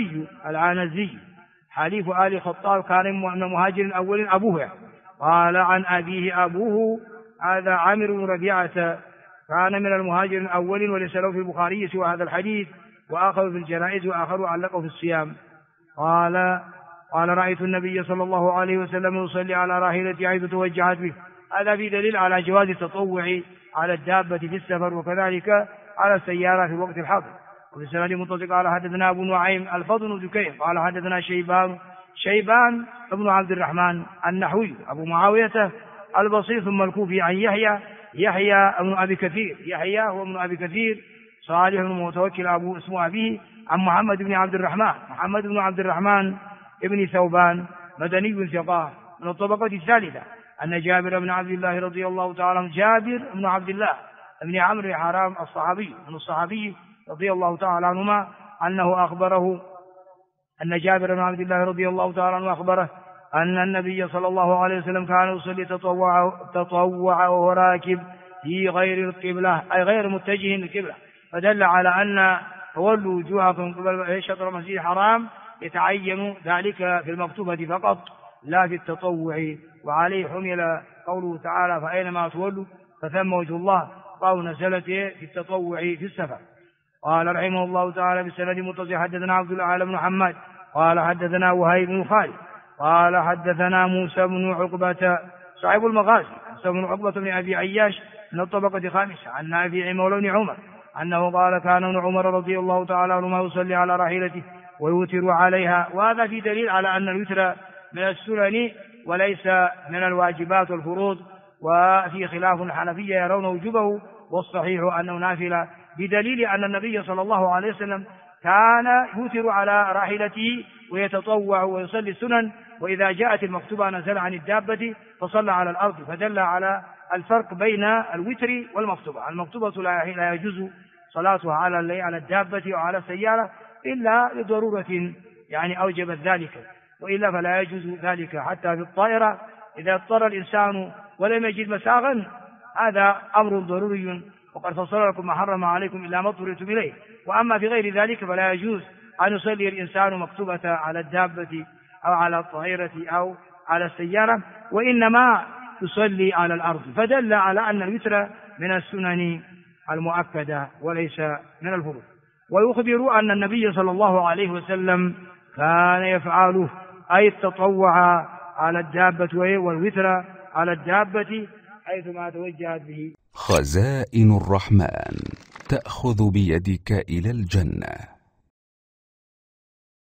العنزي حليف آل خطاب، كان من المهاجر الأول أبوه. قال عن أبيه أبوه هذا عامر بن ربيعة كان من المهاجر الأول، وليس له في البخاري سوى هذا الحديث، وآخر في الجنائز وآخر علقه في الصيام. قال رأيت النبي صلى الله عليه وسلم يصلي على راحلته حيث توجهت به. هذا في دليل على جواز التطوع على الدابة في السفر، وكذلك على السيارة في وقت الحضر. وفي السند متصل قال: حدثنا أبو نعيم الفضل بن دكين قال: حدثنا شيبان ابن عبد الرحمن النحوي أبو معاوية البصري ثم الكوفي عن يحيى ابن أبي كثير. يحيى هو ابن أبي كثير صالح بن متوكل أبو اسمه أبيه، عن محمد بن عبد الرحمن ابن ثوبان مدني ثقة من الطبقة الثالثة، أن جابر بن عبد الله رضي الله تعالى عنه، جابر بن عبد الله بن عمرو حرام الصحابي رضي الله تعالى عنهما، أنه أخبره أن جابر بن عبد الله رضي الله تعالى عنه أخبره أن النبي صلى الله عليه وسلم كان يصلي تطوع وهو راكب في غير القبلة، أي غير متجه للقبلة، فدل على أن تولوا وجوهكم قبل شطر المسجد الحرام يتعين ذلك في المكتوبة فقط لا في التطوع. وعليه حمل قوله تعالى: فأينما تولوا فثم وجه الله، أو نزلت في التطوع في السفر. قال رحمه الله تعالى: بالسند متصل حدثنا عبد الأعلى بن محمد قال: حدثنا وهيب بن خالد قال: حدثنا موسى بن عقبة صاحب المغازي، موسى بن عقبة بن أبي عياش من الطبقة الخامسة، عن نافع مولى بن عمر أنه قال: كان ابن عمر رضي الله تعالى عنهما يصلي على راحلته ويوتر عليها. وهذا في دليل على أن الوتر من السنن وليس من الواجبات والفروض، وفي خلاف الحنفية يرون وجوبه، والصحيح أنه نافلة، بدليل أن النبي صلى الله عليه وسلم كان يوتر على راحلته ويتطوع ويصلي السنن، وإذا جاءت المكتوبة نزل عن الدابة فصلى على الأرض، فدل على الفرق بين الوتر والمكتوبة. المكتوبة لا يجوز صلاتها على الدابة وعلى السيارة إلا لضرورة يعني أوجبت ذلك، وإلا فلا يجوز ذلك. حتى في الطائرة إذا اضطر الإنسان ولم يجد مساغا هذا أمر ضروري، وقد فصل لكم ما حرم عليكم إلا ما اضطررتم إليه. وأما في غير ذلك فلا يجوز أن يصلي الإنسان مكتوبة على الدابة أو على الطائرة أو على السيارة، وإنما يصلي على الأرض، فدل على أن الوتر من السنن المؤكدة وليس من الفروض. ويخبر أن النبي صلى الله عليه وسلم كان يفعله، أي التطوع على الدابة والوتر على الدابة حيثما توجهت به. خزائن الرحمن تأخذ بيدك إلى الجنة.